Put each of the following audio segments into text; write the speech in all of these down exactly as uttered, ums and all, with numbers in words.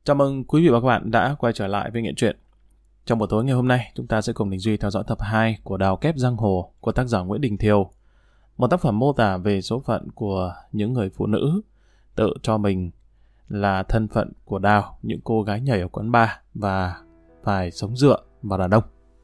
Chào mừng quý vị và các bạn đã quay trở lại với Nghiện Truyện. Trong buổi tối ngày hôm nay, chúng ta sẽ cùng Đình Duy theo dõi tập hai của Đào Kép Giang Hồ của tác giả Nguyễn Đình Thiều. Một tác phẩm mô tả về số phận của những người phụ nữ tự cho mình là thân phận của Đào, những cô gái nhảy ở quán bar và phải sống dựa vào đàn ông.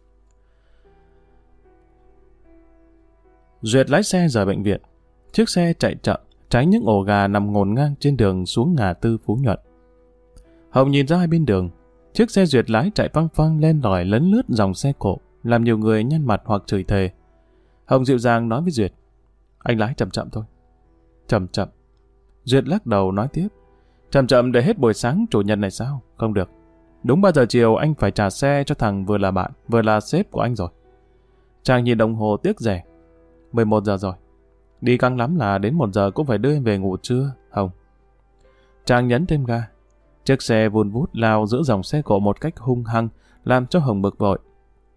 Duyệt lái xe rời bệnh viện. Chiếc xe chạy chậm, tránh những ổ gà nằm ngổn ngang trên đường xuống ngã tư Phú Nhuận. Hồng nhìn ra hai bên đường, chiếc xe Duyệt lái chạy phăng phăng lên lỏi lấn lướt dòng xe cộ, làm nhiều người nhăn mặt hoặc chửi thề. Hồng dịu dàng nói với Duyệt, anh lái chậm chậm thôi. Chậm chậm. Duyệt lắc đầu nói tiếp, chậm chậm để hết buổi sáng chủ nhật này sao? Không được. Đúng ba giờ chiều anh phải trả xe cho thằng vừa là bạn, vừa là sếp của anh rồi. Chàng nhìn đồng hồ tiếc rẻ. mười một giờ rồi. Đi căng lắm là đến một giờ cũng phải đưa em về ngủ trưa, Hồng. Chàng nhấn thêm ga. Chiếc xe vun vút lao giữa dòng xe cộ một cách hung hăng, làm cho Hồng bực bội.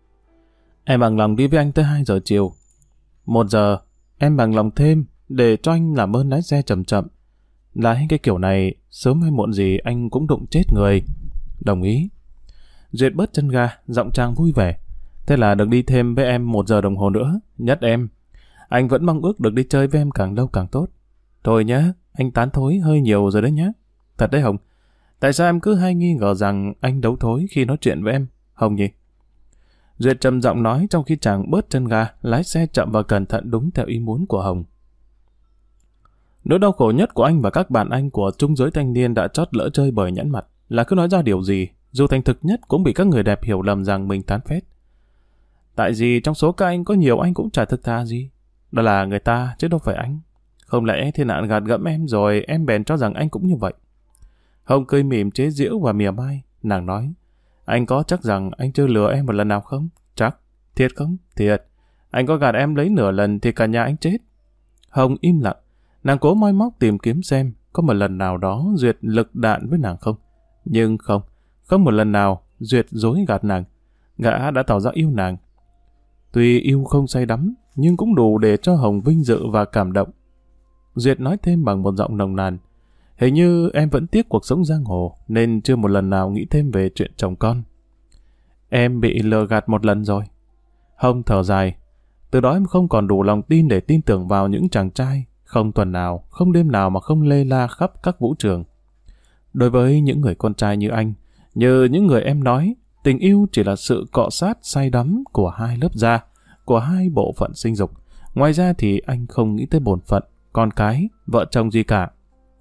Em bằng lòng đi với anh tới hai giờ chiều. Một giờ, em bằng lòng thêm để cho anh làm ơn lái xe chậm chậm. Lái cái kiểu này, sớm hay muộn gì anh cũng đụng chết người. Đồng ý. Duyệt bớt chân ga, giọng chàng vui vẻ. Thế là được đi thêm với em một giờ đồng hồ nữa, nhất em. Anh vẫn mong ước được đi chơi với em càng lâu càng tốt. Thôi nhá, anh tán thối hơi nhiều rồi đấy nhá. Thật đấy Hồng. Tại sao em cứ hay nghi ngờ rằng anh đấu thối khi nói chuyện với em, Hồng nhỉ? Duyệt trầm giọng nói trong khi chàng bớt chân ga, lái xe chậm và cẩn thận đúng theo ý muốn của Hồng. Nỗi đau khổ nhất của anh và các bạn anh của trung giới thanh niên đã chót lỡ chơi bời nhẵn mặt là cứ nói ra điều gì, dù thành thực nhất cũng bị các người đẹp hiểu lầm rằng mình tán phét. Tại vì trong số các anh có nhiều anh cũng chả thực thà gì. Đó là người ta chứ đâu phải anh. Không lẽ thiên nạn gạt gẫm em rồi em bèn cho rằng anh cũng như vậy. Hồng cười mỉm chế giễu và mỉa mai. Nàng nói, anh có chắc rằng anh chưa lừa em một lần nào không? Chắc. Thiệt không? Thiệt. Anh có gạt em lấy nửa lần thì cả nhà anh chết. Hồng im lặng. Nàng cố moi móc tìm kiếm xem có một lần nào đó Duyệt lực đạn với nàng không. Nhưng không. Không một lần nào Duyệt dối gạt nàng. Gã đã tỏ ra yêu nàng. Tuy yêu không say đắm, nhưng cũng đủ để cho Hồng vinh dự và cảm động. Duyệt nói thêm bằng một giọng nồng nàn. Hình như em vẫn tiếc cuộc sống giang hồ, nên chưa một lần nào nghĩ thêm về chuyện chồng con. Em bị lừa gạt một lần rồi. Hồng thở dài. Từ đó em không còn đủ lòng tin để tin tưởng vào những chàng trai, không tuần nào, không đêm nào mà không lê la khắp các vũ trường. Đối với những người con trai như anh, như những người em nói, tình yêu chỉ là sự cọ sát say đắm của hai lớp da, của hai bộ phận sinh dục. Ngoài ra thì anh không nghĩ tới bổn phận, con cái, vợ chồng gì cả.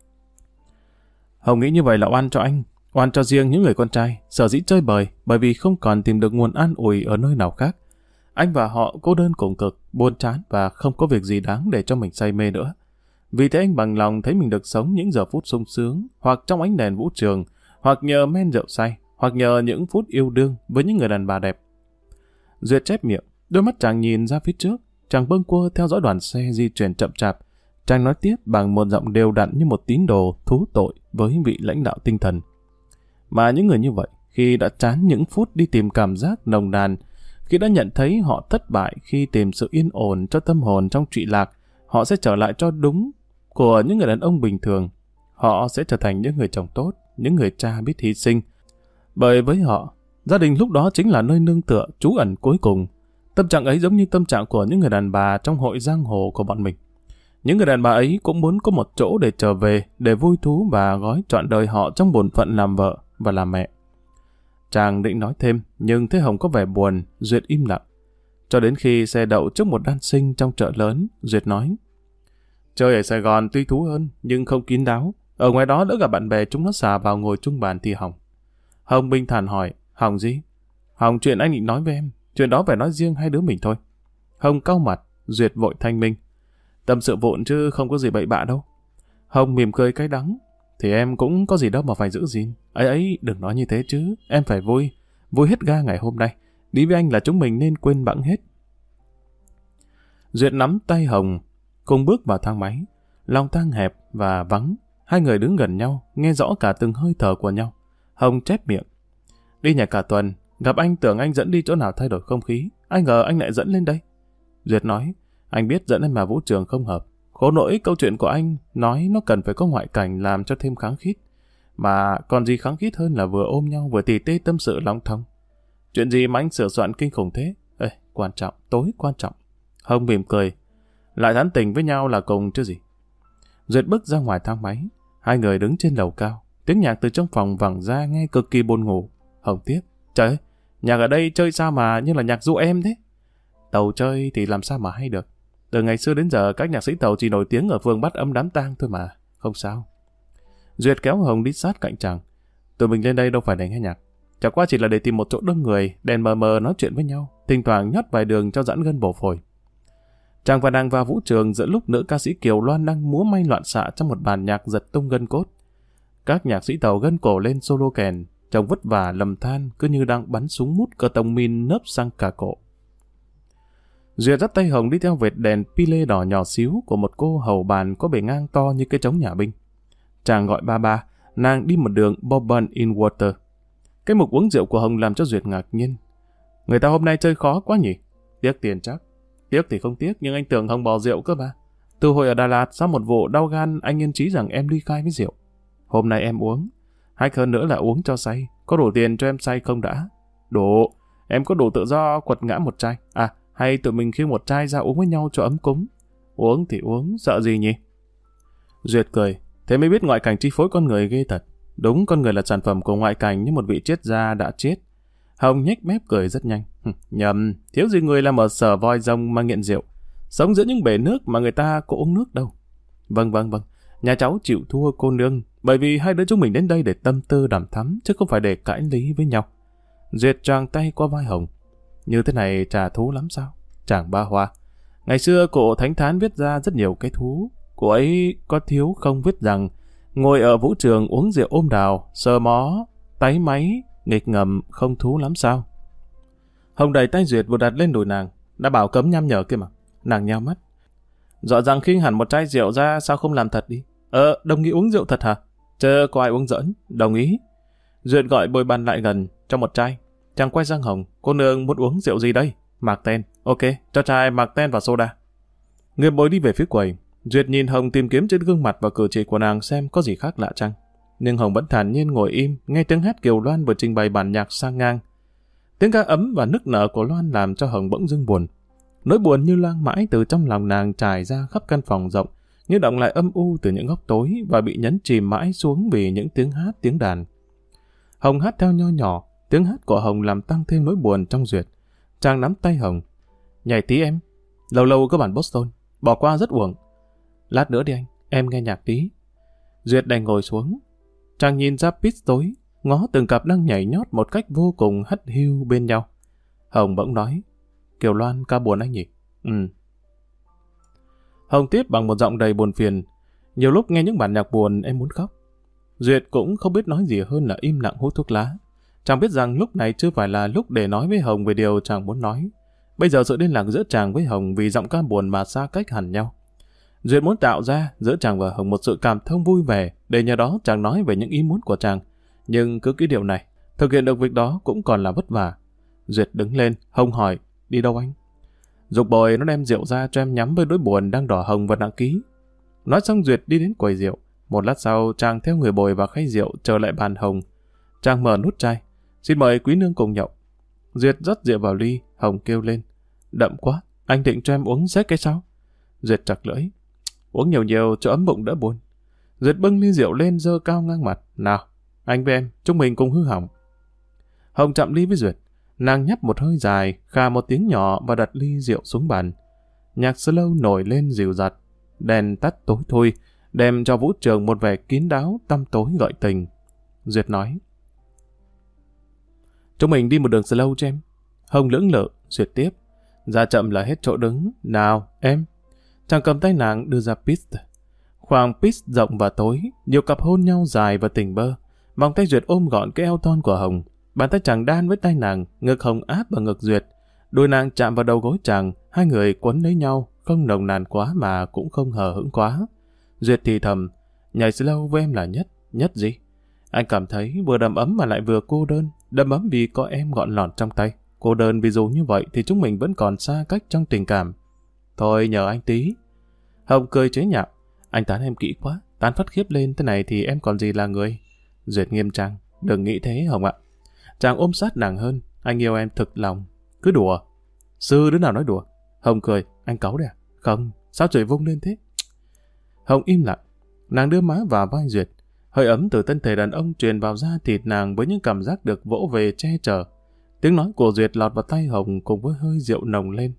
Hồng nghĩ như vậy là oan cho anh, oan cho riêng những người con trai, sở dĩ chơi bời bởi vì không còn tìm được nguồn an ủi ở nơi nào khác. Anh và họ cô đơn cùng cực, buồn chán và không có việc gì đáng để cho mình say mê nữa. Vì thế anh bằng lòng thấy mình được sống những giờ phút sung sướng, hoặc trong ánh đèn vũ trường, hoặc nhờ men rượu say, hoặc nhờ những phút yêu đương với những người đàn bà đẹp. Duyệt chép miệng, đôi mắt chàng nhìn ra phía trước, chàng bâng quơ theo dõi đoàn xe di chuyển chậm chạp. Chàng nói tiếp bằng một giọng đều đặn như một tín đồ thú tội với vị lãnh đạo tinh thần. Mà những người như vậy, khi đã chán những phút đi tìm cảm giác nồng nàn, khi đã nhận thấy họ thất bại khi tìm sự yên ổn cho tâm hồn trong trụy lạc, họ sẽ trở lại cho đúng của những người đàn ông bình thường. Họ sẽ trở thành những người chồng tốt, những người cha biết hy sinh. Bởi với họ, gia đình lúc đó chính là nơi nương tựa, trú ẩn cuối cùng. Tâm trạng ấy giống như tâm trạng của những người đàn bà trong hội giang hồ của bọn mình. Những người đàn bà ấy cũng muốn có một chỗ để trở về, để vui thú và gói trọn đời họ trong bổn phận làm vợ và làm mẹ. Chàng định nói thêm, nhưng thấy Hồng có vẻ buồn, Duyệt im lặng. Cho đến khi xe đậu trước một đan sinh trong chợ lớn, Duyệt nói, chơi ở Sài Gòn tuy thú hơn, nhưng không kín đáo. Ở ngoài đó đỡ gặp bạn bè chúng nó xà vào ngồi chung bàn thì hỏng. Hồng bình thản hỏi, hỏng gì? Hỏng chuyện anh định nói với em, chuyện đó phải nói riêng hai đứa mình thôi. Hồng cau mặt, Duyệt vội thanh minh. Tâm sự vụn chứ không có gì bậy bạ đâu. Hồng mỉm cười cay đắng. Thì em cũng có gì đâu mà phải giữ gìn. Ấy ấy, đừng nói như thế chứ. Em phải vui. Vui hết ga ngày hôm nay. Đi với anh là chúng mình nên quên bẵng hết. Duyệt nắm tay Hồng, cùng bước vào thang máy. Lòng thang hẹp và vắng. Hai người đứng gần nhau, nghe rõ cả từng hơi thở của nhau. Hồng chép miệng. Đi nhà cả tuần, gặp anh tưởng anh dẫn đi chỗ nào thay đổi không khí. Ai ngờ anh lại dẫn lên đây. Duyệt nói, anh biết dẫn em vào vũ trường không hợp. Khổ nỗi câu chuyện của anh nói nó cần phải có ngoại cảnh làm cho thêm kháng khít. Mà còn gì kháng khít hơn là vừa ôm nhau vừa tỉ tê tâm sự long thông. Chuyện gì mà anh sửa soạn kinh khủng thế? Ê, quan trọng, tối quan trọng. Hồng mỉm cười. Lại thán tình với nhau là cùng chứ gì. Duyệt bước ra ngoài thang máy. Hai người đứng trên lầu cao. Tiếng nhạc từ trong phòng vẳng ra nghe cực kỳ buồn ngủ. Hồng tiếp. Trời ơi, nhạc ở đây chơi sao mà như là nhạc du em thế? Tàu chơi thì làm sao mà hay được. Từ ngày xưa đến giờ các nhạc sĩ Tàu chỉ nổi tiếng ở phường Bát Âm đám tang thôi mà. Không sao. Duyệt kéo Hồng đi sát cạnh chàng. Tụi mình lên đây đâu phải để nghe nhạc. Chẳng qua chỉ là để tìm một chỗ đông người, đèn mờ mờ nói chuyện với nhau, thỉnh thoảng nhót vài đường cho giãn gân bổ phổi. Chàng và nàng vào vũ trường giữa lúc nữ ca sĩ Kiều Loan đang múa may loạn xạ trong một bản nhạc giật tung gân cốt. Các nhạc sĩ Tàu gân cổ lên solo kèn, trông vất vả lầm than cứ như đang bắn súng mút cờ tông min nớp sang cả cổ. Duyệt dắt tay Hồng đi theo vệt đèn pile đỏ nhỏ xíu của một cô hầu bàn có bề ngang to như cái trống nhà binh. Chàng gọi ba ba, nàng đi một đường bourbon in water. Cái mục uống rượu của Hồng làm cho Duyệt ngạc nhiên. Người ta hôm nay chơi khó quá nhỉ? Tiếc tiền chắc. Tiếc thì không tiếc, nhưng anh tưởng Hồng bỏ rượu cơ mà. Từ hồi ở Đà Lạt, sau một vụ đau gan, anh yên trí rằng em ly khai với rượu. Hôm nay em uống. Hay hơn nữa là uống cho say. Có đủ tiền cho em say không đã? Đủ. Em có đủ tự do quật ngã một chai. À, hay tụi mình khiêng một chai ra uống với nhau cho ấm cúng. Uống thì uống, sợ gì nhỉ? Duyệt cười. Thế mới biết ngoại cảnh chi phối con người ghê thật. Đúng, con người là sản phẩm của ngoại cảnh như một vị triết gia đã chết. Hồng nhếch mép cười rất nhanh. Nhầm, thiếu gì người làm ở sở voi rồng mà nghiện rượu. Sống giữa những bể nước mà người ta có uống nước đâu. Vâng vâng vâng, nhà cháu chịu thua cô nương, bởi vì hai đứa chúng mình đến đây để tâm tư đàm thắm, chứ không phải để cãi lý với nhau. Duyệt choàng tay qua vai Hồng. Như thế này trả thú lắm sao? Chàng ba hoa. Ngày xưa cụ Thánh Thán viết ra rất nhiều cái thú. Cụ ấy có thiếu không viết rằng ngồi ở vũ trường uống rượu ôm đào, sờ mó, táy máy, nghịch ngầm không thú lắm sao? Hồng đẩy tay Duyệt vừa đặt lên đùi nàng, đã bảo cấm nhăm nhở kia mà. Nàng nheo mắt. Rõ ràng khiêng hẳn một chai rượu ra, sao không làm thật đi? Ờ, đồng ý uống rượu thật hả? Chớ có ai uống giỡn, đồng ý. Duyệt gọi bồi bàn lại gần, cho một chai. Chàng quay sang Hồng, cô nương muốn uống rượu gì đây? Mạc ten, ok, cho chai Mạc ten và soda. Người bồi đi về phía quầy. Duyệt nhìn Hồng tìm kiếm trên gương mặt và cử chỉ của nàng xem có gì khác lạ chăng. Nhưng Hồng vẫn thản nhiên ngồi im, nghe tiếng hát Kiều Loan vừa trình bày bản nhạc sang ngang. Tiếng ca ấm và nức nở của Loan làm cho Hồng bỗng dưng buồn. Nỗi buồn như lang mãi từ trong lòng nàng trải ra khắp căn phòng rộng, như động lại âm u từ những góc tối và bị nhấn chìm mãi xuống vì những tiếng hát tiếng đàn. Hồng hát theo nho nhỏ, tiếng hát của Hồng làm tăng thêm nỗi buồn trong Duyệt. Chàng nắm tay Hồng. Nhảy tí em. Lâu lâu có bản Boston, bỏ qua rất uổng. Lát nữa đi anh, em nghe nhạc tí. Duyệt đành ngồi xuống. Chàng nhìn ra pit tối, ngó từng cặp đang nhảy nhót một cách vô cùng hất hiu bên nhau. Hồng bỗng nói, Kiều Loan ca buồn anh nhỉ? Ừ. Hồng tiếp bằng một giọng đầy buồn phiền. Nhiều lúc nghe những bản nhạc buồn em muốn khóc. Duyệt cũng không biết nói gì hơn là im lặng hút thuốc lá. Chàng biết rằng lúc này chưa phải là lúc để nói với Hồng về điều chàng muốn nói. Bây giờ sự liên lạc giữa chàng với Hồng vì giọng ca buồn mà xa cách hẳn nhau. Duyệt muốn tạo ra giữa chàng và Hồng một sự cảm thông vui vẻ, để nhờ đó chàng nói về những ý muốn của chàng. Nhưng cứ cái điều này, thực hiện được việc đó cũng còn là vất vả. Duyệt đứng lên, Hồng hỏi, đi đâu anh? Dục bồi nó đem rượu ra cho em nhắm với nỗi buồn đang đỏ hồng và nặng ký. Nói xong Duyệt đi đến quầy rượu. Một lát sau, chàng theo người bồi vào khay rượu trở lại bàn Hồng. Chàng mở nút chai. Xin mời quý nương cùng nhậu. Duyệt rót rượu vào ly, Hồng kêu lên. Đậm quá, anh định cho em uống rách cái sao? Duyệt chặt lưỡi. Uống nhiều nhiều cho ấm bụng đỡ buồn. Duyệt bưng ly rượu lên giơ cao ngang mặt. Nào, anh với em, chúng mình cùng hư hỏng. Hồng chạm ly với Duyệt. Nàng nhấp một hơi dài, khà một tiếng nhỏ và đặt ly rượu xuống bàn. Nhạc slow nổi lên dịu dặt. Đèn tắt tối thui, đem cho vũ trường một vẻ kín đáo, tăm tối gợi tình. Duyệt nói. Chúng mình đi một đường slow cho em. Hồng lưỡng lự, Duyệt tiếp. Ra chậm là hết chỗ đứng. Nào, em. Chàng cầm tay nàng đưa ra pist. Khoảng pist rộng và tối, nhiều cặp hôn nhau dài và tình bơ. Vòng tay Duyệt ôm gọn cái eo thon của Hồng. Bàn tay chàng đan với tay nàng, ngực Hồng áp vào ngực Duyệt. Đôi nàng chạm vào đầu gối chàng, hai người quấn lấy nhau, không nồng nàn quá mà cũng không hờ hững quá. Duyệt thì thầm, nhảy slow với em là nhất, nhất gì? Anh cảm thấy vừa đầm ấm mà lại vừa cô đơn, đầm ấm vì có em gọn lỏn trong tay. Cô đơn vì dù như vậy thì chúng mình vẫn còn xa cách trong tình cảm. Thôi nhờ anh tí. Hồng cười chế nhạo, anh tán em kỹ quá, tán phát khiếp lên thế này thì em còn gì là người. Duyệt nghiêm trang. Đừng nghĩ thế Hồng ạ. Chàng ôm sát nàng hơn. Anh yêu em thực lòng. Cứ đùa. Sư đứa nào nói đùa? Hồng cười. Anh cáu đấy à? Không. Sao trời vung lên thế? Hồng im lặng. Nàng đưa má vào vai Duyệt. Hơi ấm từ thân thể đàn ông truyền vào da thịt nàng với những cảm giác được vỗ về che chở. Tiếng nói của Duyệt lọt vào tay Hồng cùng với hơi rượu nồng lên.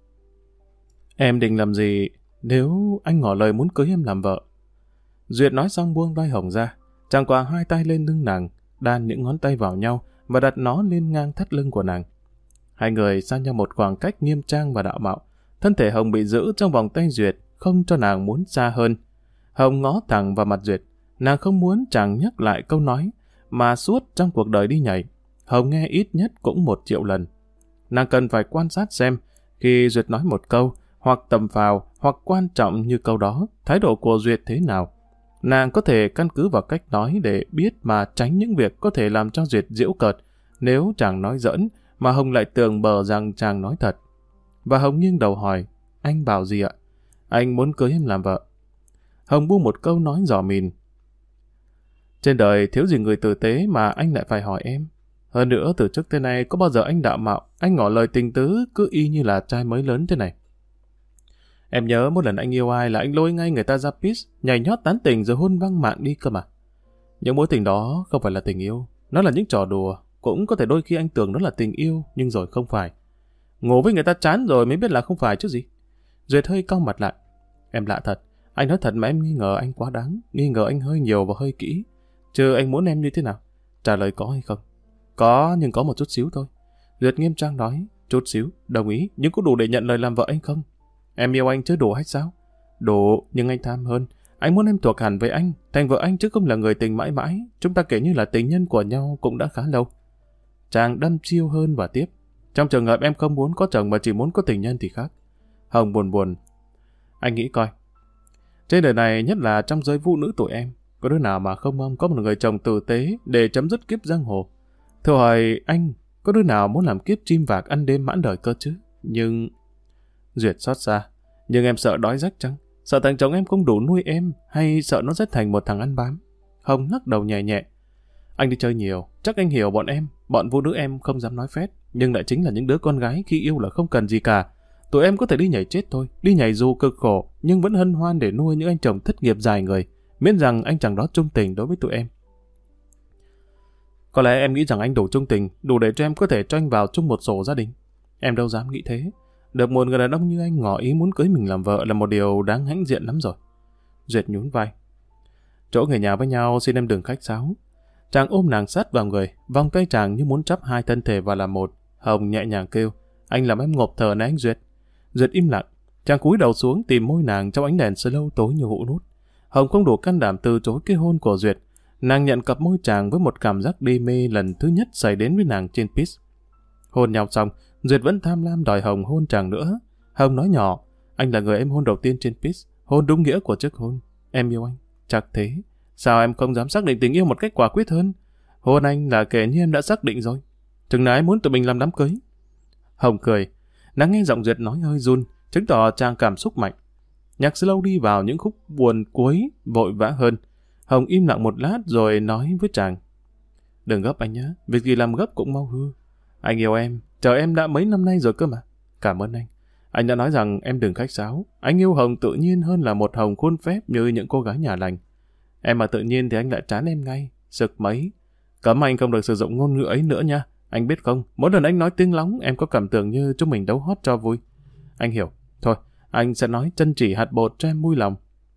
Em định làm gì nếu anh ngỏ lời muốn cưới em làm vợ? Duyệt nói xong buông vai Hồng ra. Chàng quàng hai tay lên lưng nàng, đan những ngón tay vào nhau và đặt nó lên ngang thắt lưng của nàng. Hai người xa nhau một khoảng cách nghiêm trang và đạo mạo. Thân thể Hồng bị giữ trong vòng tay Duyệt, không cho nàng muốn xa hơn. Hồng ngó thẳng vào mặt Duyệt. Nàng không muốn chàng nhắc lại câu nói mà suốt trong cuộc đời đi nhảy, Hồng nghe ít nhất cũng một triệu lần. Nàng cần phải quan sát xem khi Duyệt nói một câu, hoặc tầm phào, hoặc quan trọng như câu đó, thái độ của Duyệt thế nào. Nàng có thể căn cứ vào cách nói để biết mà tránh những việc có thể làm cho Duyệt giễu cợt nếu chàng nói giỡn mà Hồng lại tưởng bờ rằng chàng nói thật. Và Hồng nghiêng đầu hỏi, anh bảo gì ạ? Anh muốn cưới em làm vợ. Hồng buông một câu nói dò mìn. Trên đời thiếu gì người tử tế mà anh lại phải hỏi em. Hơn nữa từ trước tới nay có bao giờ anh đạo mạo, anh ngỏ lời tình tứ cứ y như là trai mới lớn thế này. Em nhớ một lần anh yêu ai là anh lôi ngay người ta ra pit, nhảy nhót tán tỉnh rồi hôn văng mạng đi cơ mà. Những mối tình đó không phải là tình yêu, nó là những trò đùa. Cũng có thể đôi khi anh tưởng nó là tình yêu, nhưng rồi không phải. Ngủ với người ta chán rồi mới biết là không phải chứ gì. Duyệt hơi cau mặt lại. Em lạ thật, anh nói thật mà em nghi ngờ anh quá đáng, nghi ngờ anh hơi nhiều và hơi kỹ. Chứ anh muốn em như thế nào? Trả lời có hay không? Có, nhưng có một chút xíu thôi. Duyệt nghiêm trang nói, chút xíu, đồng ý, nhưng có đủ để nhận lời làm vợ anh không? Em yêu anh chứ đủ hay sao? Đủ, nhưng anh tham hơn. Anh muốn em thuộc hẳn với anh, thành vợ anh chứ không là người tình mãi mãi. Chúng ta kể như là tình nhân của nhau cũng đã khá lâu. Chàng đâm chiêu hơn và tiếp. Trong trường hợp em không muốn có chồng mà chỉ muốn có tình nhân thì khác. Hồng buồn buồn. Anh nghĩ coi. Trên đời này, nhất là trong giới phụ nữ tụi em, có đứa nào mà không mong có một người chồng tử tế để chấm dứt kiếp giang hồ? Thưa hỏi anh, có đứa nào muốn làm kiếp chim vạc ăn đêm mãn đời cơ chứ? Nhưng... Duyệt xót xa. Nhưng em sợ đói rách chăng? Sợ thằng chồng em không đủ nuôi em, hay sợ nó sẽ thành một thằng ăn bám? Hồng lắc đầu nhẹ nhẹ. Anh đi chơi nhiều, chắc anh hiểu bọn em. Bọn phụ nữ em không dám nói phét, nhưng lại chính là những đứa con gái khi yêu là không cần gì cả. Tụi em có thể đi nhảy chết thôi, đi nhảy dù cực khổ, nhưng vẫn hân hoan để nuôi những anh chồng thất nghiệp dài người, miễn rằng anh chàng đó trung tình đối với tụi em. Có lẽ em nghĩ rằng anh đủ trung tình, đủ để cho em có thể cho anh vào chung một sổ gia đình. Em đâu dám nghĩ thế. Được một người đàn ông như anh ngỏ ý muốn cưới mình làm vợ là một điều đáng hãnh diện lắm rồi. Duyệt nhún vai. Chỗ người nhà với nhau xin em đừng khách sáo. Chàng ôm nàng sát vào người, vòng tay chàng như muốn chắp hai thân thể vào làm một. Hồng nhẹ nhàng kêu, anh làm em ngộp thở này anh Duyệt. Duyệt im lặng, chàng cúi đầu xuống tìm môi nàng trong ánh đèn slow tối như hũ nút. Hồng không đủ can đảm từ chối cái hôn của Duyệt. Nàng nhận cặp môi chàng với một cảm giác đê mê lần thứ nhất xảy đến với nàng trên pist. Hôn nhau xong, Duyệt vẫn tham lam đòi Hồng hôn chàng nữa. Hồng nói nhỏ, anh là người em hôn đầu tiên trên pist, hôn đúng nghĩa của chức hôn. Em yêu anh, chắc thế. Sao em không dám xác định tình yêu một cách quả quyết hơn? Hôn anh là kể như em đã xác định rồi. Chừng nào em muốn tụi mình làm đám cưới? Hồng cười, nàng nghe giọng Duyệt nói hơi run, chứng tỏ chàng cảm xúc mạnh. Nhạc slow đi vào những khúc buồn cuối, vội vã hơn. Hồng im lặng một lát rồi nói với chàng. Đừng gấp anh nhé, việc gì làm gấp cũng mau hư. Anh yêu em, chờ em đã mấy năm nay rồi cơ mà. Cảm ơn anh. Anh đã nói rằng em đừng khách sáo. Anh yêu Hồng tự nhiên hơn là một Hồng khuôn phép như những cô gái nhà lành. Em mà tự nhiên thì anh lại chán em ngay. Sực mấy. Cấm anh không được sử dụng ngôn ngữ ấy nữa nha. Anh biết không, mỗi lần anh nói tiếng lóng em có cảm tưởng như chúng mình đấu hót cho vui. Anh hiểu. Thôi, anh sẽ nói chân chỉ hạt bột cho em vui lòng.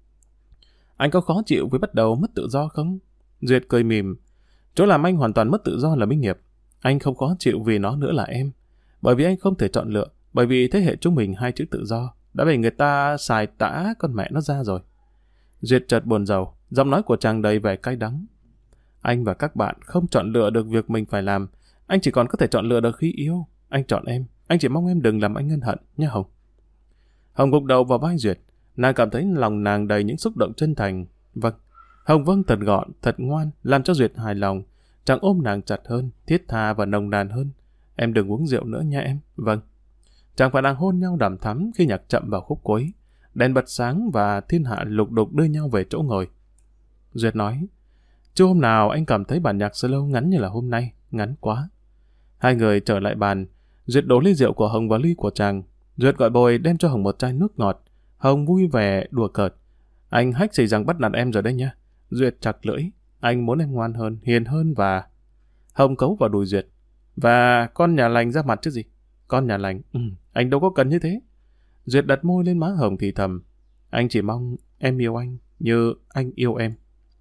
Anh có khó chịu với bắt đầu mất tự do không? Duyệt cười mỉm. Chỗ làm anh hoàn toàn mất tự do là Minh Hiệp. Anh không khó chịu vì nó nữa là em. Bởi vì anh không thể chọn lựa. Bởi vì thế hệ chúng mình hai chữ tự do đã bị người ta xài tã con mẹ nó ra rồi. Duyệt chợt buồn rầu. Giọng nói của chàng đầy vẻ cay đắng. Anh và các bạn không chọn lựa được việc mình phải làm. Anh chỉ còn có thể chọn lựa được khi yêu. Anh chọn em. Anh chỉ mong em đừng làm anh ân hận nha Hồng. Hồng gục đầu vào vai Duyệt. Nàng cảm thấy lòng nàng đầy những xúc động chân thành. Vâng. Hồng vâng thật gọn, thật ngoan, làm cho Duyệt hài lòng. Chàng ôm nàng chặt hơn, thiết tha và nồng nàn hơn. Em đừng uống rượu nữa nha em. Vâng. Chàng và nàng hôn nhau đằm thắm khi nhạc chậm vào khúc cuối. Đèn bật sáng và thiên hạ lục đục đưa nhau về chỗ ngồi. Duyệt nói, Chưa hôm nào anh cảm thấy bản nhạc slow ngắn như là hôm nay, ngắn quá. Hai người trở lại bàn, Duyệt đổ ly rượu của Hồng vào ly của chàng. Duyệt gọi Bồi đem cho Hồng một chai nước ngọt. Hồng vui vẻ đùa cợt. Anh hách gì rằng bắt nạt em rồi đấy nhá. Duyệt chặt lưỡi. Anh muốn em ngoan hơn, hiền hơn và... Hồng cấu vào đùi Duyệt. Và con nhà lành ra mặt chứ gì. Con nhà lành, ừ, anh đâu có cần như thế. Duyệt đặt môi lên má Hồng thì thầm. Anh chỉ mong em yêu anh như anh yêu em.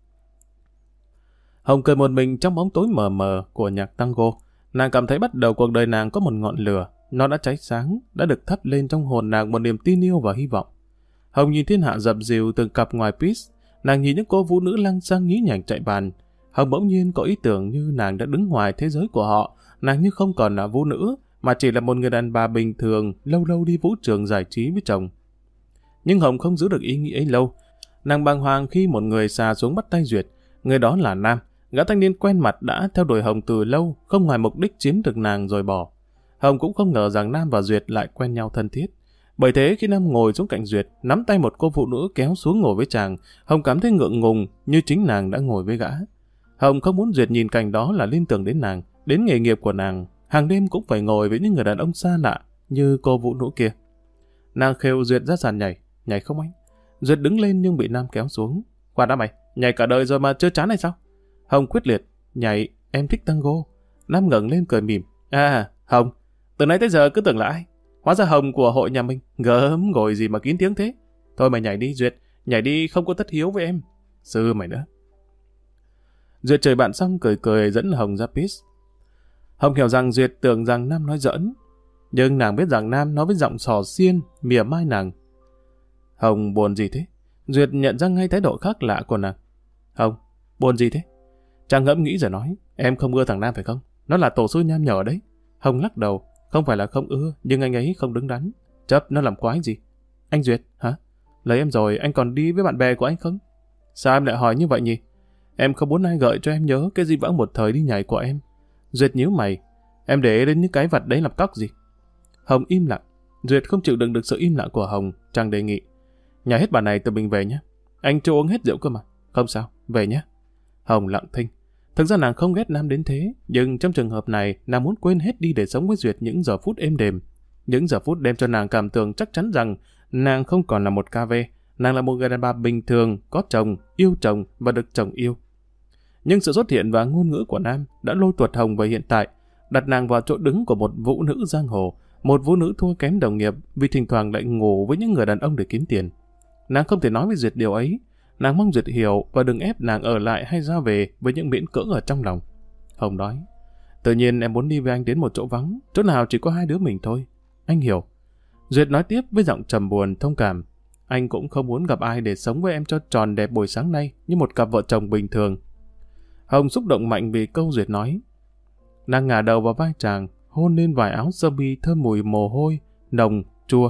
Hồng cười một mình trong bóng tối mờ mờ của nhạc tango. Nàng cảm thấy bắt đầu cuộc đời nàng có một ngọn lửa. Nó đã cháy sáng, đã được thắp lên trong hồn nàng một niềm tin yêu và hy vọng. Hồng nhìn thiên hạ dập dìu từng cặp ngoài pit. Nàng nhìn những cô vũ nữ lăng xăng nhí nhảnh chạy bàn. Hồng bỗng nhiên có ý tưởng như nàng đã đứng ngoài thế giới của họ. Nàng như không còn là vũ nữ, mà chỉ là một người đàn bà bình thường, lâu lâu đi vũ trường giải trí với chồng. Nhưng Hồng không giữ được ý nghĩ ấy lâu. Nàng bàng hoàng khi một người xà xuống bắt tay Duyệt. Người đó là Nam, gã thanh niên quen mặt đã theo đuổi Hồng từ lâu, không ngoài mục đích chiếm được nàng rồi bỏ. Hồng cũng không ngờ rằng Nam và Duyệt lại quen nhau thân thiết. Bởi thế khi Nam ngồi xuống cạnh Duyệt, nắm tay một cô phụ nữ kéo xuống ngồi với chàng, Hồng cảm thấy ngượng ngùng như chính nàng đã ngồi với gã. Hồng không muốn Duyệt nhìn cảnh đó là liên tưởng đến nàng, đến nghề nghiệp của nàng. Hàng đêm cũng phải ngồi với những người đàn ông xa lạ như cô phụ nữ kia. Nàng khều Duyệt ra sàn nhảy. Nhảy không anh? Duyệt đứng lên nhưng bị Nam kéo xuống. Khoan đã mày, nhảy cả đời rồi mà chưa chán hay sao? Hồng quyết liệt. Nhảy, em thích tango. Nam ngẩng lên cười mỉm. À, Hồng, từ nãy tới giờ cứ tưởng là ai? Hóa ra Hồng của hội nhà mình. Gớm, ngồi gì mà kín tiếng thế? Thôi mày nhảy đi Duyệt, nhảy đi không có tất hiếu với em. Sư mày nữa. Duyệt trời bạn xong cười cười dẫn Hồng ra pit. Hồng hiểu rằng Duyệt tưởng rằng Nam nói giỡn. Nhưng nàng biết rằng Nam nói với giọng sò xiên, mỉa mai nàng. Hồng buồn gì thế? Duyệt nhận ra ngay thái độ khác lạ của nàng. Hồng, buồn gì thế? Chàng ngẫm nghĩ rồi nói, em không ưa thằng Nam phải không? Nó là tổ sư nham nhở đấy. Hồng lắc đầu, không phải là không ưa, nhưng anh ấy không đứng đắn. Chấp nó làm quái gì? Anh Duyệt, hả? Lấy em rồi, anh còn đi với bạn bè của anh không? Sao em lại hỏi như vậy nhỉ? Em không muốn ai gợi cho em nhớ cái di vãng một thời đi nhảy của em. Duyệt nhíu mày, em để đến những cái vật đấy làm cóc gì? Hồng im lặng. Duyệt không chịu đựng được sự im lặng của Hồng, chàng đề nghị. Nhảy hết bàn này tụi mình về nhé. Anh chưa uống hết rượu cơ mà. Không sao, về nhé. Hồng lặng thinh. Thực ra nàng không ghét Nam đến thế, nhưng trong trường hợp này, nàng muốn quên hết đi để sống với Duyệt những giờ phút êm đềm. Những giờ phút đem cho nàng cảm tưởng chắc chắn rằng nàng không còn là một ca vê, nàng là một người đàn bà bình thường, có chồng, yêu chồng và được chồng yêu. Nhưng sự xuất hiện và ngôn ngữ của Nam đã lôi tuột Hồng về hiện tại, đặt nàng vào chỗ đứng của một vũ nữ giang hồ, một vũ nữ thua kém đồng nghiệp vì thỉnh thoảng lại ngủ với những người đàn ông để kiếm tiền. Nàng không thể nói với Duyệt điều ấy. Nàng mong Duyệt hiểu và đừng ép nàng ở lại hay ra về với những miễn cưỡng ở trong lòng. Hồng nói, tự nhiên em muốn đi với anh đến một chỗ vắng, chỗ nào chỉ có hai đứa mình thôi. Anh hiểu. Duyệt nói tiếp với giọng trầm buồn, thông cảm. Anh cũng không muốn gặp ai để sống với em cho tròn đẹp buổi sáng nay như một cặp vợ chồng bình thường. Hồng xúc động mạnh vì câu Duyệt nói. Nàng ngả đầu vào vai chàng, hôn lên vài áo sơ mi thơm mùi mồ hôi, nồng, chua.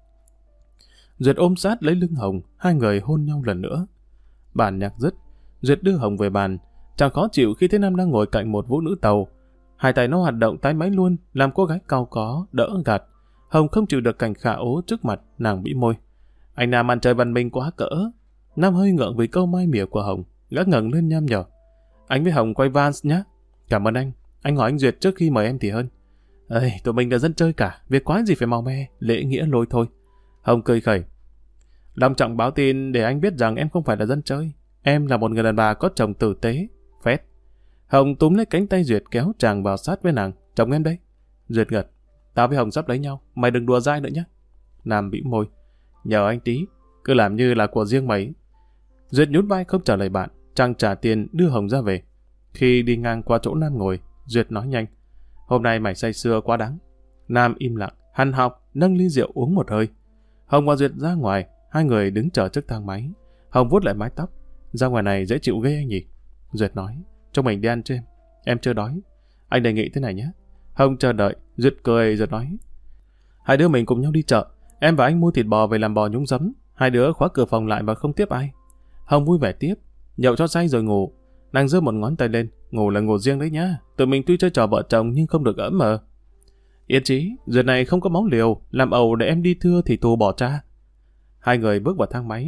Duyệt ôm sát lấy lưng Hồng, hai người hôn nhau lần nữa. Bản nhạc dứt, Duyệt đưa Hồng về bàn. Chàng khó chịu khi thấy Nam đang ngồi cạnh một vũ nữ tàu. Hai tay nó hoạt động tái máy luôn, làm cô gái cau có, đỡ gạt. Hồng không chịu được cảnh khả ố trước mặt, nàng bĩu môi. Anh Nam ăn chơi văn minh quá cỡ. Nam hơi ngượng vì câu mai mỉa của Hồng, gã ngẩng lên nham nhở. Anh với Hồng quay vans nhé. Cảm ơn anh. Anh hỏi anh Duyệt trước khi mời em thì hơn. Ê, tụi mình là dân chơi cả, việc quái gì phải màu me, lễ nghĩa lôi thôi. Hồng cười khẩy. Long trọng báo tin để anh biết rằng em không phải là dân chơi. Em là một người đàn bà có chồng tử tế, phét. Hồng túm lấy cánh tay Duyệt kéo chàng vào sát với nàng. Chồng em đây. Duyệt gật. Tao với Hồng sắp lấy nhau, mày đừng đùa dai nữa nhé. Nam bĩu môi. Nhờ anh tí, cứ làm như là của riêng mày. Duyệt nhún vai không trả lời bạn. Chàng trả tiền đưa Hồng ra về. Khi đi ngang qua chỗ Nam ngồi, Duyệt nói nhanh. Hôm nay mày say sưa quá đáng. Nam im lặng, hằn học, nâng ly rượu uống một hơi. Hồng và Duyệt ra ngoài, hai người đứng chờ trước thang máy. Hồng vuốt lại mái tóc. Ra ngoài này dễ chịu ghê anh nhỉ? Duyệt nói, cho mình đi ăn cho em. Em chưa đói. Anh đề nghị thế này nhé. Hồng chờ đợi, Duyệt cười rồi nói. Hai đứa mình cùng nhau đi chợ. Em và anh mua thịt bò về làm bò nhúng giấm. Hai đứa khóa cửa phòng lại và không tiếp ai. Hồng vui vẻ tiếp. Nhậu cho say rồi ngủ. Nàng giơ một ngón tay lên. Ngủ là ngủ riêng đấy nhá. Tụi mình tuy chơi trò vợ chồng nhưng không được ấm mờ. Yên chí, Duyệt này không có máu liều. Làm ẩu để em đi thưa thì tù bỏ cha. Hai người bước vào thang máy.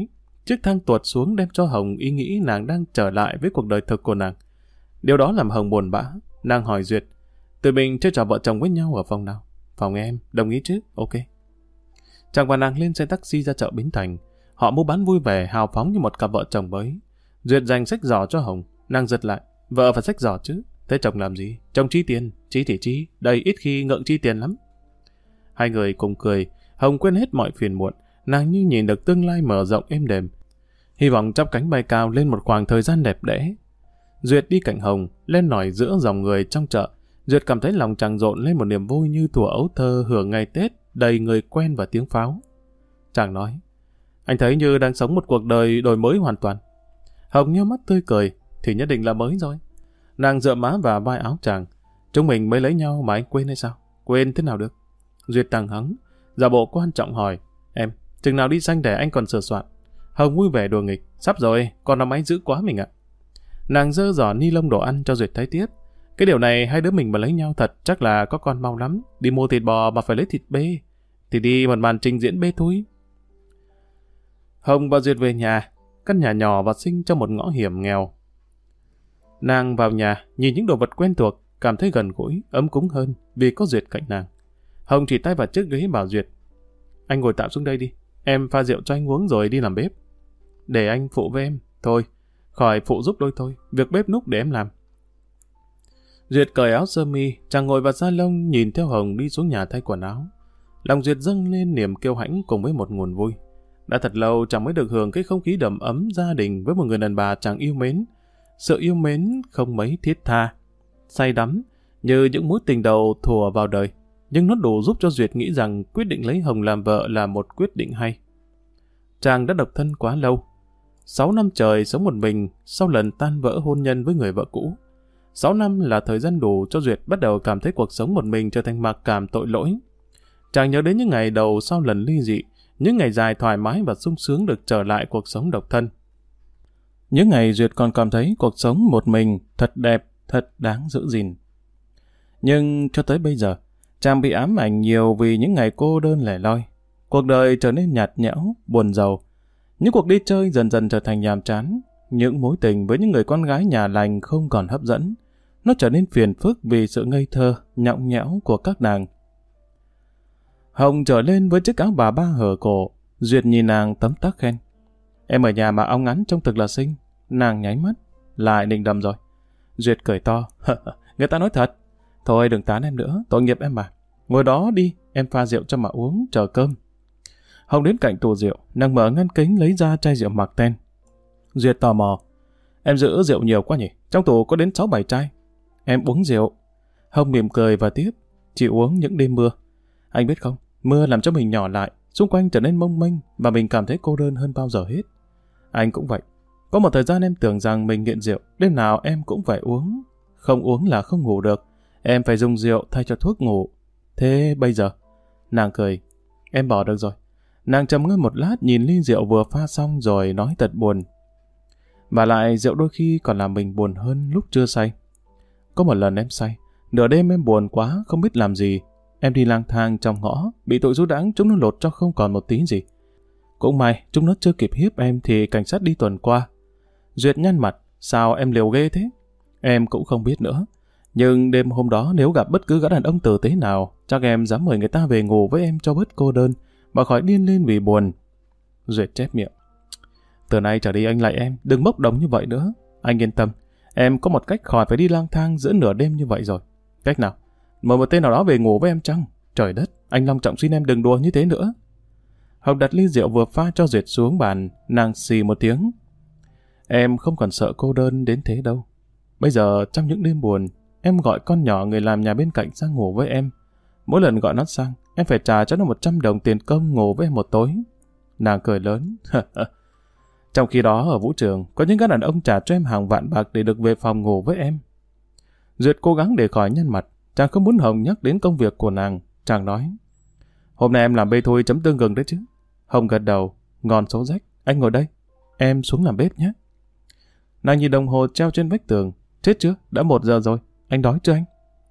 chiếc thang tuột xuống đem cho Hồng ý nghĩ nàng đang trở lại với cuộc đời thực của nàng. Điều đó làm Hồng buồn bã. Nàng hỏi Duyệt, tụi mình chơi trò vợ chồng với nhau ở phòng nào? Phòng em, đồng ý chứ? Ok. Chàng và nàng lên xe taxi ra chợ Bến Thành. Họ mua bán vui vẻ, hào phóng như một cặp vợ chồng mới. Duyệt dành sách giỏ cho Hồng. Nàng giật lại, vợ phải sách giỏ chứ. Thế chồng làm gì? Chồng chi tiền, chi thì chi, đây ít khi ngượng chi tiền lắm. Hai người cùng cười, Hồng quên hết mọi phiền muộn, nàng như nhìn được tương lai mở rộng êm đềm. Hy vọng chắp cánh bay cao lên một khoảng thời gian đẹp đẽ. Duyệt đi cạnh Hồng, lên nổi giữa dòng người trong chợ. Duyệt cảm thấy lòng chàng rộn lên một niềm vui như thuở ấu thơ hưởng ngày Tết, đầy người quen và tiếng pháo. Chàng nói, anh thấy như đang sống một cuộc đời đổi mới hoàn toàn. Hồng nhếch mắt tươi cười, thì nhất định là mới rồi. Nàng dựa má vào vai áo chàng. Chúng mình mới lấy nhau mà anh quên hay sao? Quên thế nào được? Duyệt tằng hắng, giả bộ quan trọng hỏi, em, chừng nào đi sanh để anh còn sửa soạn? Hồng vui vẻ đùa nghịch, sắp rồi, con năm ấy dữ quá mình ạ. Nàng dơ giỏ ni lông đồ ăn cho Duyệt thấy tiếp. Cái điều này hai đứa mình mà lấy nhau thật chắc là có con mau lắm. Đi mua thịt bò mà phải lấy thịt bê. Thì đi một màn trình diễn bê thôi. Hồng và Duyệt về nhà. Căn nhà nhỏ và xinh trong một ngõ hiểm nghèo. Nàng vào nhà, nhìn những đồ vật quen thuộc, cảm thấy gần gũi, ấm cúng hơn vì có Duyệt cạnh nàng. Hồng chỉ tay vào chiếc ghế bảo Duyệt, anh ngồi tạm xuống đây đi, em pha rượu cho anh uống rồi đi làm bếp. Để anh phụ với em. Thôi, khỏi phụ giúp đôi thôi, việc bếp núc để em làm. Duyệt cởi áo sơ mi, chàng ngồi vào salon nhìn theo Hồng đi xuống nhà thay quần áo. Lòng Duyệt dâng lên niềm kiêu hãnh cùng với một nguồn vui. Đã thật lâu chàng mới được hưởng cái không khí đầm ấm gia đình với một người đàn bà chàng yêu mến. Sự yêu mến không mấy thiết tha, say đắm như những mối tình đầu thùa vào đời, nhưng nó đủ giúp cho Duyệt nghĩ rằng quyết định lấy Hồng làm vợ là một quyết định hay. Chàng đã độc thân quá lâu, sáu năm trời sống một mình sau lần tan vỡ hôn nhân với người vợ cũ. Sáu năm là thời gian đủ cho Duyệt bắt đầu cảm thấy cuộc sống một mình trở thành mặc cảm tội lỗi. Chàng nhớ đến những ngày đầu sau lần ly dị, những ngày dài thoải mái và sung sướng được trở lại cuộc sống độc thân. Những ngày Duyệt còn cảm thấy cuộc sống một mình thật đẹp, thật đáng giữ gìn. Nhưng cho tới bây giờ, chàng bị ám ảnh nhiều vì những ngày cô đơn lẻ loi. Cuộc đời trở nên nhạt nhẽo, buồn rầu. Những cuộc đi chơi dần dần trở thành nhàm chán. Những mối tình với những người con gái nhà lành không còn hấp dẫn. Nó trở nên phiền phức vì sự ngây thơ, nhõng nhẽo của các nàng. Hồng trở lên với chiếc áo bà ba hở cổ. Duyệt nhìn nàng tấm tắc khen. Em ở nhà mà áo ngắn trông thực là xinh. Nàng nháy mắt, lại định đầm rồi. Duyệt cười to. Người ta nói thật. Thôi đừng tán em nữa, tội nghiệp em mà. Ngồi đó đi, em pha rượu cho mà uống, chờ cơm. Hồng đến cạnh tủ rượu, nàng mở ngăn kính lấy ra chai rượu Mạc Ten. Duyệt tò mò. Em giữ rượu nhiều quá nhỉ? Trong tủ có đến sáu bảy chai. Em uống rượu. Hồng mỉm cười và tiếp. Chị uống những đêm mưa. Anh biết không, mưa làm cho mình nhỏ lại, xung quanh trở nên mông mênh và mình cảm thấy cô đơn hơn bao giờ hết. Anh cũng vậy. Có một thời gian em tưởng rằng mình nghiện rượu, đêm nào em cũng phải uống. Không uống là không ngủ được. Em phải dùng rượu thay cho thuốc ngủ. Thế bây giờ? Nàng cười. Em bỏ được rồi. Nàng trầm ngâm một lát nhìn ly rượu vừa pha xong rồi nói thật buồn. Và lại rượu đôi khi còn làm mình buồn hơn lúc chưa say. Có một lần em say, nửa đêm em buồn quá, không biết làm gì. Em đi lang thang trong ngõ, bị tụi du đãng chúng nó lột cho không còn một tí gì. Cũng may, chúng nó chưa kịp hiếp em thì cảnh sát đi tuần qua. Duyệt nhăn mặt, sao em liều ghê thế? Em cũng không biết nữa. Nhưng đêm hôm đó nếu gặp bất cứ gã đàn ông tử tế nào, chắc em dám mời người ta về ngủ với em cho bớt cô đơn, mà khỏi điên lên vì buồn. Duyệt chép miệng. Từ nay trở đi anh lại em, đừng bốc đồng như vậy nữa. Anh yên tâm, em có một cách khỏi phải đi lang thang giữa nửa đêm như vậy rồi. Cách nào? Mời một tên nào đó về ngủ với em chăng? Trời đất, anh long trọng xin em đừng đùa như thế nữa. Hồng đặt ly rượu vừa pha cho Duyệt xuống bàn, nàng xì một tiếng. Em không còn sợ cô đơn đến thế đâu. Bây giờ trong những đêm buồn, em gọi con nhỏ người làm nhà bên cạnh sang ngủ với em. Mỗi lần gọi nó sang, em phải trả cho nó một trăm đồng tiền công ngủ với em một tối. Nàng cười lớn. Trong khi đó ở vũ trường, có những gã đàn ông trả cho em hàng vạn bạc để được về phòng ngủ với em. Duyệt cố gắng để khỏi nhăn mặt. Chàng không muốn Hồng nhắc đến công việc của nàng. Chàng nói. Hôm nay em làm bê thôi chấm tương gừng đấy chứ. Hồng gật đầu. Ngon số rách. Anh ngồi đây. Em xuống làm bếp nhé. Nàng nhìn đồng hồ treo trên vách tường. Chết chưa? Đã một giờ rồi. Anh đói chưa anh?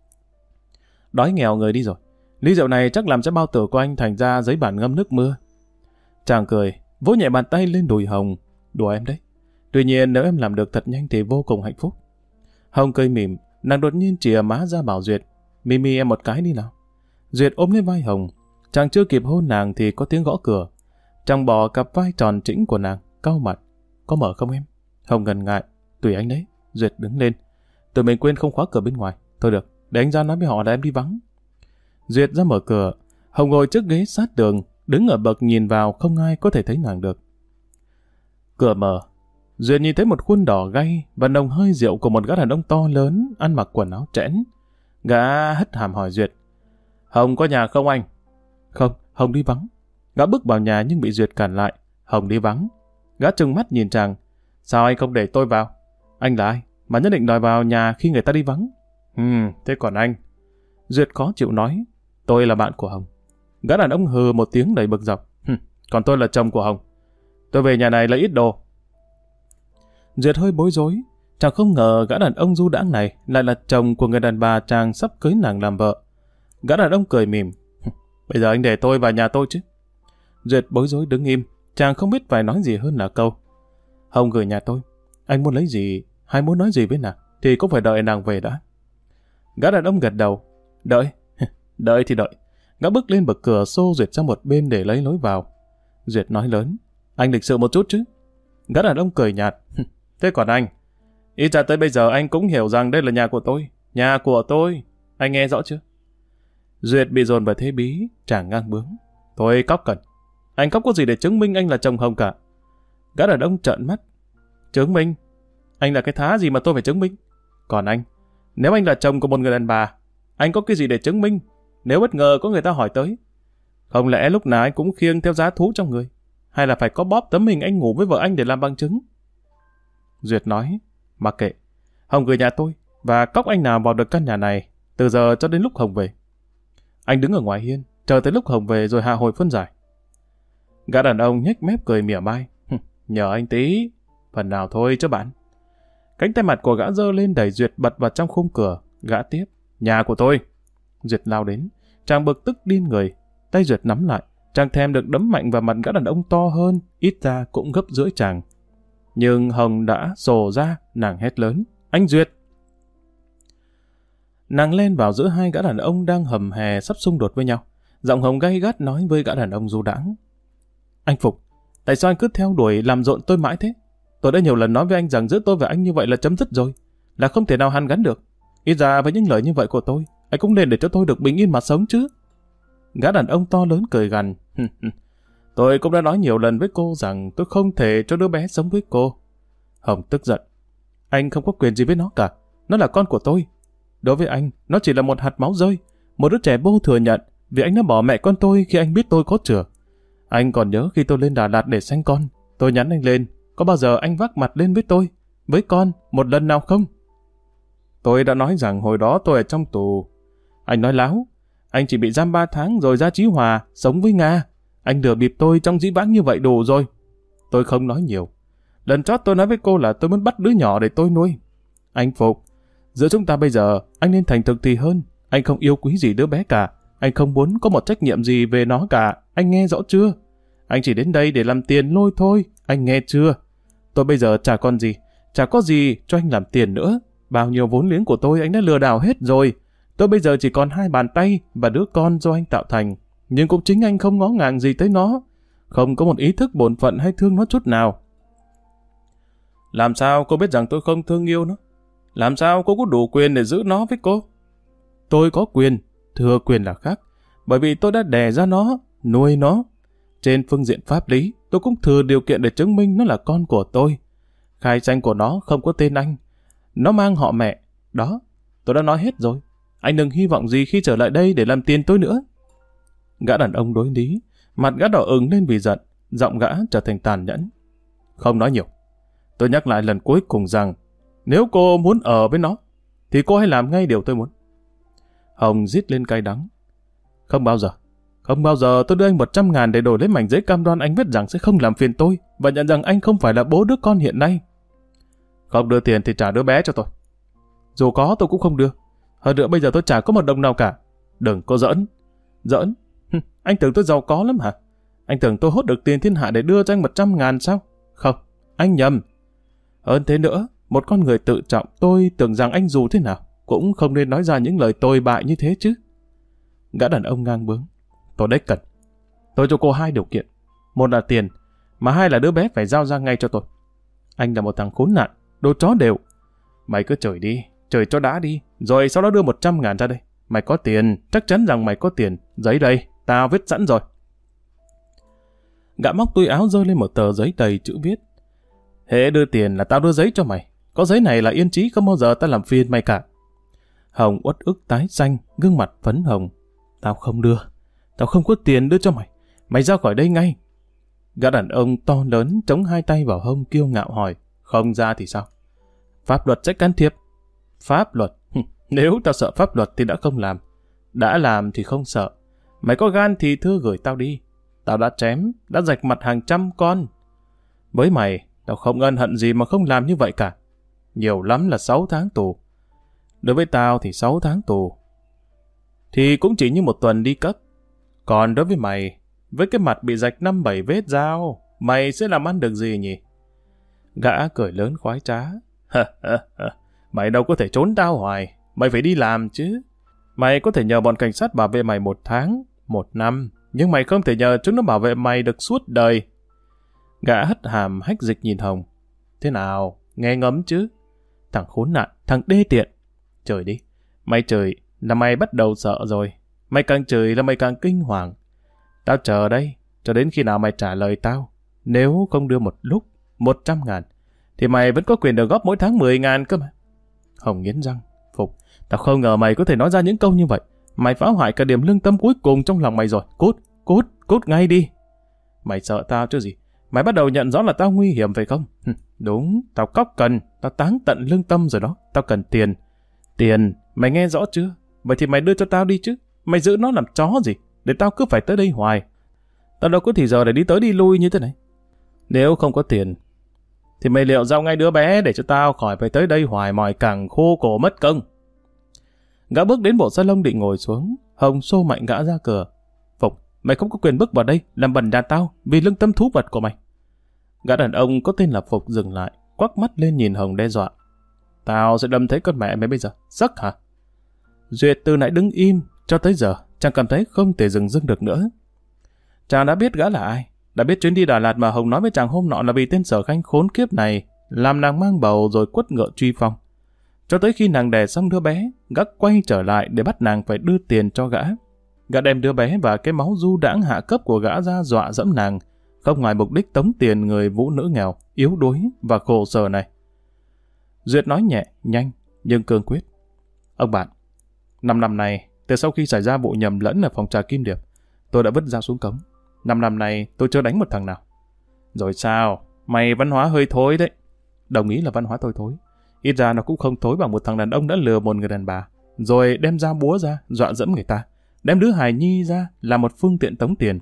Đói nghèo người đi rồi. Ly rượu này chắc làm cho bao tử của anh thành ra giấy bản ngâm nước mưa. Chàng cười, vỗ nhẹ bàn tay lên đùi Hồng. Đùa em đấy. Tuy nhiên nếu em làm được thật nhanh thì vô cùng hạnh phúc. Hồng cười mỉm, nàng đột nhiên chìa má ra bảo Duyệt. Mimi em một cái đi nào. Duyệt ôm lấy vai Hồng. Chàng chưa kịp hôn nàng thì có tiếng gõ cửa. Chàng bỏ cặp vai tròn trĩnh của nàng, cau mặt. Có mở không em? Hồng ngần ngại. Tùy anh đấy. Duyệt đứng lên. Tụi mình quên không khóa cửa bên ngoài. Thôi được, để anh ra nói với họ là em đi vắng. Duyệt ra mở cửa. Hồng ngồi trước ghế sát tường, đứng ở bậc nhìn vào, không ai có thể thấy nàng được. Cửa mở. Duyệt nhìn thấy một khuôn đỏ gay và nồng hơi rượu của một gã đàn ông to lớn, ăn mặc quần áo trẽn. Gã hất hàm hỏi Duyệt. Hồng có nhà không anh? Không, Hồng đi vắng. Gã bước vào nhà nhưng bị Duyệt cản lại. Hồng đi vắng. Gã trừng mắt nhìn chàng. Sao anh không để tôi vào? Anh là ai mà nhất định đòi vào nhà khi người ta đi vắng? Ừm, thế còn anh? Duyệt khó chịu nói. Tôi là bạn của Hồng. Gã đàn ông hừ một tiếng đầy bực dọc. Còn tôi là chồng của Hồng. Tôi về nhà này lấy ít đồ. Duyệt hơi bối rối. Chàng không ngờ gã đàn ông du đãng này lại là chồng của người đàn bà chàng sắp cưới nàng làm vợ. Gã đàn ông cười mỉm. Bây giờ anh để tôi vào nhà tôi chứ. Duyệt bối rối đứng im. Chàng không biết phải nói gì hơn là câu. Hồng gửi nhà tôi. Anh muốn lấy gì hay muốn nói gì với nàng thì cũng phải đợi nàng về đã. Gã đàn ông gật đầu. Đợi. Đợi thì đợi. Gã bước lên bậc cửa xô Duyệt sang một bên để lấy lối vào. Duyệt nói lớn. Anh lịch sự một chút chứ. Gã đàn ông cười nhạt. Thế còn anh? Ít ra tới bây giờ anh cũng hiểu rằng đây là nhà của tôi. Nhà của tôi. Anh nghe rõ chưa? Duyệt bị dồn vào thế bí. Chàng ngang bướng. Tôi cóc cần. Anh cóc có gì để chứng minh anh là chồng Hồng cả? Gã đàn ông trợn mắt. Chứng minh? Anh là cái thá gì mà tôi phải chứng minh? Còn anh? Nếu anh là chồng của một người đàn bà, anh có cái gì để chứng minh? Nếu bất ngờ có người ta hỏi tới, không lẽ lúc nào anh cũng khiêng theo giá thú trong người? Hay là phải có bóp tấm hình anh ngủ với vợ anh để làm bằng chứng? Duyệt nói, mặc kệ. Hồng gửi nhà tôi, và cóc anh nào vào được căn nhà này, từ giờ cho đến lúc Hồng về. Anh đứng ở ngoài hiên, chờ tới lúc Hồng về rồi hạ hồi phân giải. Gã đàn ông nhếch mép cười mỉa mai. Nhờ anh tí, phần nào thôi chứ bạn. Cánh tay mặt của gã giơ lên đẩy Duyệt bật vào trong khung cửa. Gã tiếp, nhà của tôi. Duyệt lao đến, chàng bực tức điên người. Tay Duyệt nắm lại, chàng thèm được đấm mạnh vào mặt gã đàn ông to hơn, ít ra cũng gấp rưỡi chàng. Nhưng Hồng đã sồ ra, nàng hét lớn. Anh Duyệt! Nàng lên vào giữa hai gã đàn ông đang hầm hè sắp xung đột với nhau. Giọng Hồng gay gắt nói với gã đàn ông du đãng. Anh Phục, tại sao anh cứ theo đuổi làm rộn tôi mãi thế? Tôi đã nhiều lần nói với anh rằng giữa tôi và anh như vậy là chấm dứt rồi, là không thể nào hàn gắn được. Ít ra với những lời như vậy của tôi, anh cũng nên để cho tôi được bình yên mà sống chứ. Gã đàn ông to lớn cười gằn. Tôi cũng đã nói nhiều lần với cô rằng tôi không thể cho đứa bé sống với cô. Hồng tức giận. Anh không có quyền gì với nó cả. Nó là con của tôi. Đối với anh, nó chỉ là một hạt máu rơi, một đứa trẻ vô thừa nhận vì anh đã bỏ mẹ con tôi khi anh biết tôi có chửa. Anh còn nhớ khi tôi lên Đà Lạt để sanh con, tôi nhắn anh lên, có bao giờ anh vác mặt lên với tôi, với con, một lần nào không? Tôi đã nói rằng hồi đó tôi ở trong tù. Anh nói láo. Anh chỉ bị giam ba tháng rồi ra Chí Hòa, sống với Nga. Anh lừa bịp tôi trong dĩ vãng như vậy đủ rồi. Tôi không nói nhiều. Lần chót tôi nói với cô là tôi muốn bắt đứa nhỏ để tôi nuôi. Anh Phục, giữa chúng ta bây giờ, anh nên thành thực thì hơn. Anh không yêu quý gì đứa bé cả. Anh không muốn có một trách nhiệm gì về nó cả. Anh nghe rõ chưa? Anh chỉ đến đây để làm tiền lôi thôi. Anh nghe chưa? Tôi bây giờ chả còn gì. Chả có gì cho anh làm tiền nữa. Bao nhiêu vốn liếng của tôi anh đã lừa đảo hết rồi. Tôi bây giờ chỉ còn hai bàn tay và đứa con do anh tạo thành. Nhưng cũng chính anh không ngó ngàng gì tới nó. Không có một ý thức bổn phận hay thương nó chút nào. Làm sao cô biết rằng tôi không thương yêu nó? Làm sao cô có đủ quyền để giữ nó với cô? Tôi có quyền, thừa quyền là khác. Bởi vì tôi đã đẻ ra nó, nuôi nó. Trên phương diện pháp lý, tôi cũng thừa điều kiện để chứng minh nó là con của tôi. Khai danh của nó không có tên anh. Nó mang họ mẹ. Đó, tôi đã nói hết rồi. Anh đừng hy vọng gì khi trở lại đây để làm tiền tôi nữa. Gã đàn ông đối lý, mặt gã đỏ ửng lên vì giận, giọng gã trở thành tàn nhẫn. Không nói nhiều. Tôi nhắc lại lần cuối cùng rằng, nếu cô muốn ở với nó, thì cô hãy làm ngay điều tôi muốn. Hồng rít lên cay đắng. Không bao giờ, không bao giờ tôi đưa anh một trăm ngàn để đổi lấy mảnh giấy cam đoan anh viết rằng sẽ không làm phiền tôi và nhận rằng anh không phải là bố đứa con hiện nay. Không đưa tiền thì trả đứa bé cho tôi. Dù có tôi cũng không đưa. Hơn nữa bây giờ tôi chả có một đồng nào cả. Đừng có giỡn. Giỡn? Anh tưởng tôi giàu có lắm hả? Anh tưởng tôi hốt được tiền thiên hạ để đưa cho anh một trăm ngàn sao? Không, anh nhầm. Hơn thế nữa, một con người tự trọng, tôi tưởng rằng anh dù thế nào, cũng không nên nói ra những lời tồi bại như thế chứ. Gã đàn ông ngang bướng. Tôi đếch cần. Tôi cho cô hai điều kiện. Một là tiền, mà hai là đứa bé phải giao ra ngay cho tôi. Anh là một thằng khốn nạn, đồ chó đều. Mày cứ chửi đi, chửi cho đã đi, rồi sau đó đưa một trăm ngàn ra đây. Mày có tiền, chắc chắn rằng mày có tiền. Giấy đây, tao viết sẵn rồi. Gã móc túi áo giơ lên một tờ giấy đầy chữ viết. Hễ đưa tiền là tao đưa giấy cho mày. Có giấy này là yên chí, không bao giờ tao làm phiền mày cả. Hồng uất ức tái xanh, gương mặt phấn hồng. Tao không đưa. Tao không có tiền đưa cho mày. Mày ra khỏi đây ngay. Gã đàn ông to lớn chống hai tay vào hông kiêu ngạo hỏi. Không ra thì sao? Pháp luật sẽ can thiệp. Pháp luật? Nếu tao sợ pháp luật thì đã không làm. Đã làm thì không sợ. Mày có gan thì thưa gửi tao đi. Tao đã chém, đã rạch mặt hàng trăm con. Với mày, tao không ân hận gì mà không làm như vậy cả. Nhiều lắm là sáu tháng tù. Đối với tao thì sáu tháng tù thì cũng chỉ như một tuần đi cấp. Còn đối với mày, với cái mặt bị rạch năm bảy vết dao, mày sẽ làm ăn được gì nhỉ? Gã cười lớn khoái trá. Mày đâu có thể trốn tao hoài. Mày phải đi làm chứ. Mày có thể nhờ bọn cảnh sát bảo vệ mày một tháng, một năm, nhưng mày không thể nhờ chúng nó bảo vệ mày được suốt đời. Gã hất hàm hách dịch nhìn Hồng. Thế nào? Nghe ngấm chứ? Thằng khốn nạn, thằng đê tiện. Trời đi. Mày chửi là mày bắt đầu sợ rồi. Mày càng chửi là mày càng kinh hoàng. Tao chờ đây, cho đến khi nào mày trả lời tao. Nếu không đưa một lúc, một trăm ngàn, thì mày vẫn có quyền được góp mỗi tháng mười ngàn cơ mà. Hồng nghiến răng. Phục, tao không ngờ mày có thể nói ra những câu như vậy. Mày phá hoại cả điểm lương tâm cuối cùng trong lòng mày rồi. Cút, cút, cút ngay đi. Mày sợ tao chứ gì? Mày bắt đầu nhận rõ là tao nguy hiểm phải không? Đúng, tao cóc cần, tao táng tận lương tâm rồi đó. Tao cần tiền. Tiền, mày nghe rõ chưa? Vậy thì mày đưa cho tao đi chứ. Mày giữ nó làm chó gì? Để tao cứ phải tới đây hoài. Tao đâu có thì giờ để đi tới đi lui như thế này. Nếu không có tiền, thì mày liệu giao ngay đứa bé để cho tao khỏi phải tới đây hoài mỏi cẳng khô cổ mất công. Gã bước đến bộ salon định ngồi xuống. Hồng xô mạnh gã ra cửa. Phục, mày không có quyền bước vào đây làm bẩn đàn tao vì lương tâm thú vật của mày. Gã đàn ông có tên là Phục dừng lại, quắc mắt lên nhìn Hồng đe dọa. Tao sẽ đâm thấy con mẹ mày bây giờ. Sắc hả? Duyệt từ nãy đứng im cho tới giờ chàng cảm thấy không thể dừng dưng được nữa. Chàng đã biết gã là ai, đã biết chuyến đi Đà Lạt mà Hồng nói với chàng hôm nọ là vì tên Sở Khanh khốn kiếp này làm nàng mang bầu rồi quất ngựa truy phong. Cho tới khi nàng đẻ xong đứa bé, gã quay trở lại để bắt nàng phải đưa tiền cho gã. Gã đem đứa bé và cái máu du đãng hạ cấp của gã ra dọa dẫm nàng, không ngoài mục đích tống tiền người vũ nữ nghèo, yếu đuối và khổ sở này. Duyệt nói nhẹ, nhanh, nhưng cương quyết. Ông bạn, năm năm này, từ sau khi xảy ra vụ nhầm lẫn ở phòng trà Kim Điệp, tôi đã vứt dao xuống cống. Năm năm này, tôi chưa đánh một thằng nào. Rồi sao? Mày văn hóa hơi thối đấy. Đồng ý là văn hóa tôi thối. Ít ra nó cũng không thối bằng một thằng đàn ông đã lừa một người đàn bà, rồi đem dao búa ra, dọa dẫm người ta, đem đứa hài nhi ra là một phương tiện tống tiền.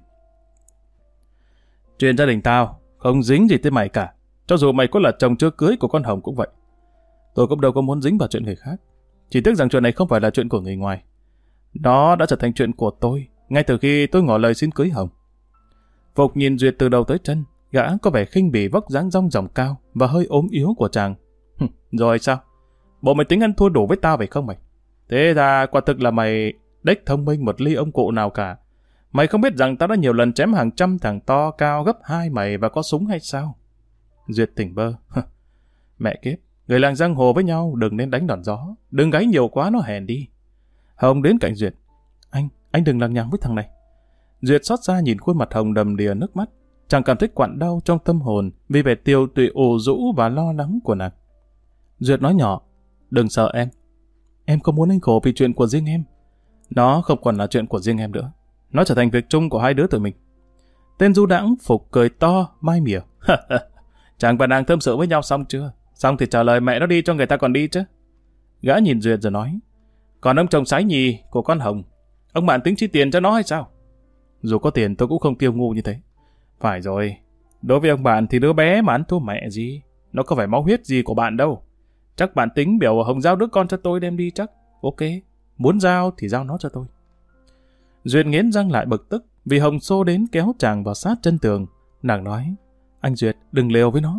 Chuyện gia đình tao không dính gì tới mày cả. Cho dù mày có là chồng chưa cưới của con Hồng cũng vậy. Tôi cũng đâu có muốn dính vào chuyện người khác. Chỉ tiếc rằng chuyện này không phải là chuyện của người ngoài. Nó đã trở thành chuyện của tôi ngay từ khi tôi ngỏ lời xin cưới Hồng. Phục nhìn Duyệt từ đầu tới chân. Gã có vẻ khinh bỉ vóc dáng rong ròng cao và hơi ốm yếu của chàng. Rồi sao? Bộ mày tính ăn thua đủ với tao phải không mày? Thế ra quả thực là mày đếch thông minh một ly ông cụ nào cả. Mày không biết rằng tao đã nhiều lần chém hàng trăm thằng to cao gấp hai mày và có súng hay sao? Duyệt tỉnh bơ. Mẹ kiếp, người làng giang hồ với nhau đừng nên đánh đòn gió, đừng gáy nhiều quá nó hèn đi. Hồng đến cạnh Duyệt. Anh, anh đừng lằng nhằng với thằng này. Duyệt xót xa nhìn khuôn mặt Hồng đầm đìa nước mắt. Chàng cảm thấy quặn đau trong tâm hồn vì vẻ tiêu tụy ủ rũ và lo lắng của nàng. Duyệt nói nhỏ, đừng sợ em. Em không muốn anh khổ vì chuyện của riêng em. Nó không còn là chuyện của riêng em nữa. Nó trở thành việc chung của hai đứa tụi mình. Tên du đãng Phục cười to, mai mỉa. Chàng và nàng tâm sự với nhau xong chưa? Xong thì trả lời mẹ nó đi cho người ta còn đi chứ. Gã nhìn Duyệt rồi nói, còn ông chồng sái nhì của con Hồng, ông bạn tính chi tiền cho nó hay sao? Dù có tiền tôi cũng không tiêu ngu như thế. Phải rồi, đối với ông bạn thì đứa bé mà ăn thua mẹ gì. Nó có phải máu huyết gì của bạn đâu. Chắc bạn tính biểu Hồng giao đứa con cho tôi đem đi chắc. Ok, muốn giao thì giao nó cho tôi. Duyệt nghiến răng lại bực tức vì Hồng xô đến kéo chàng vào sát chân tường. Nàng nói, anh Duyệt đừng liều với nó.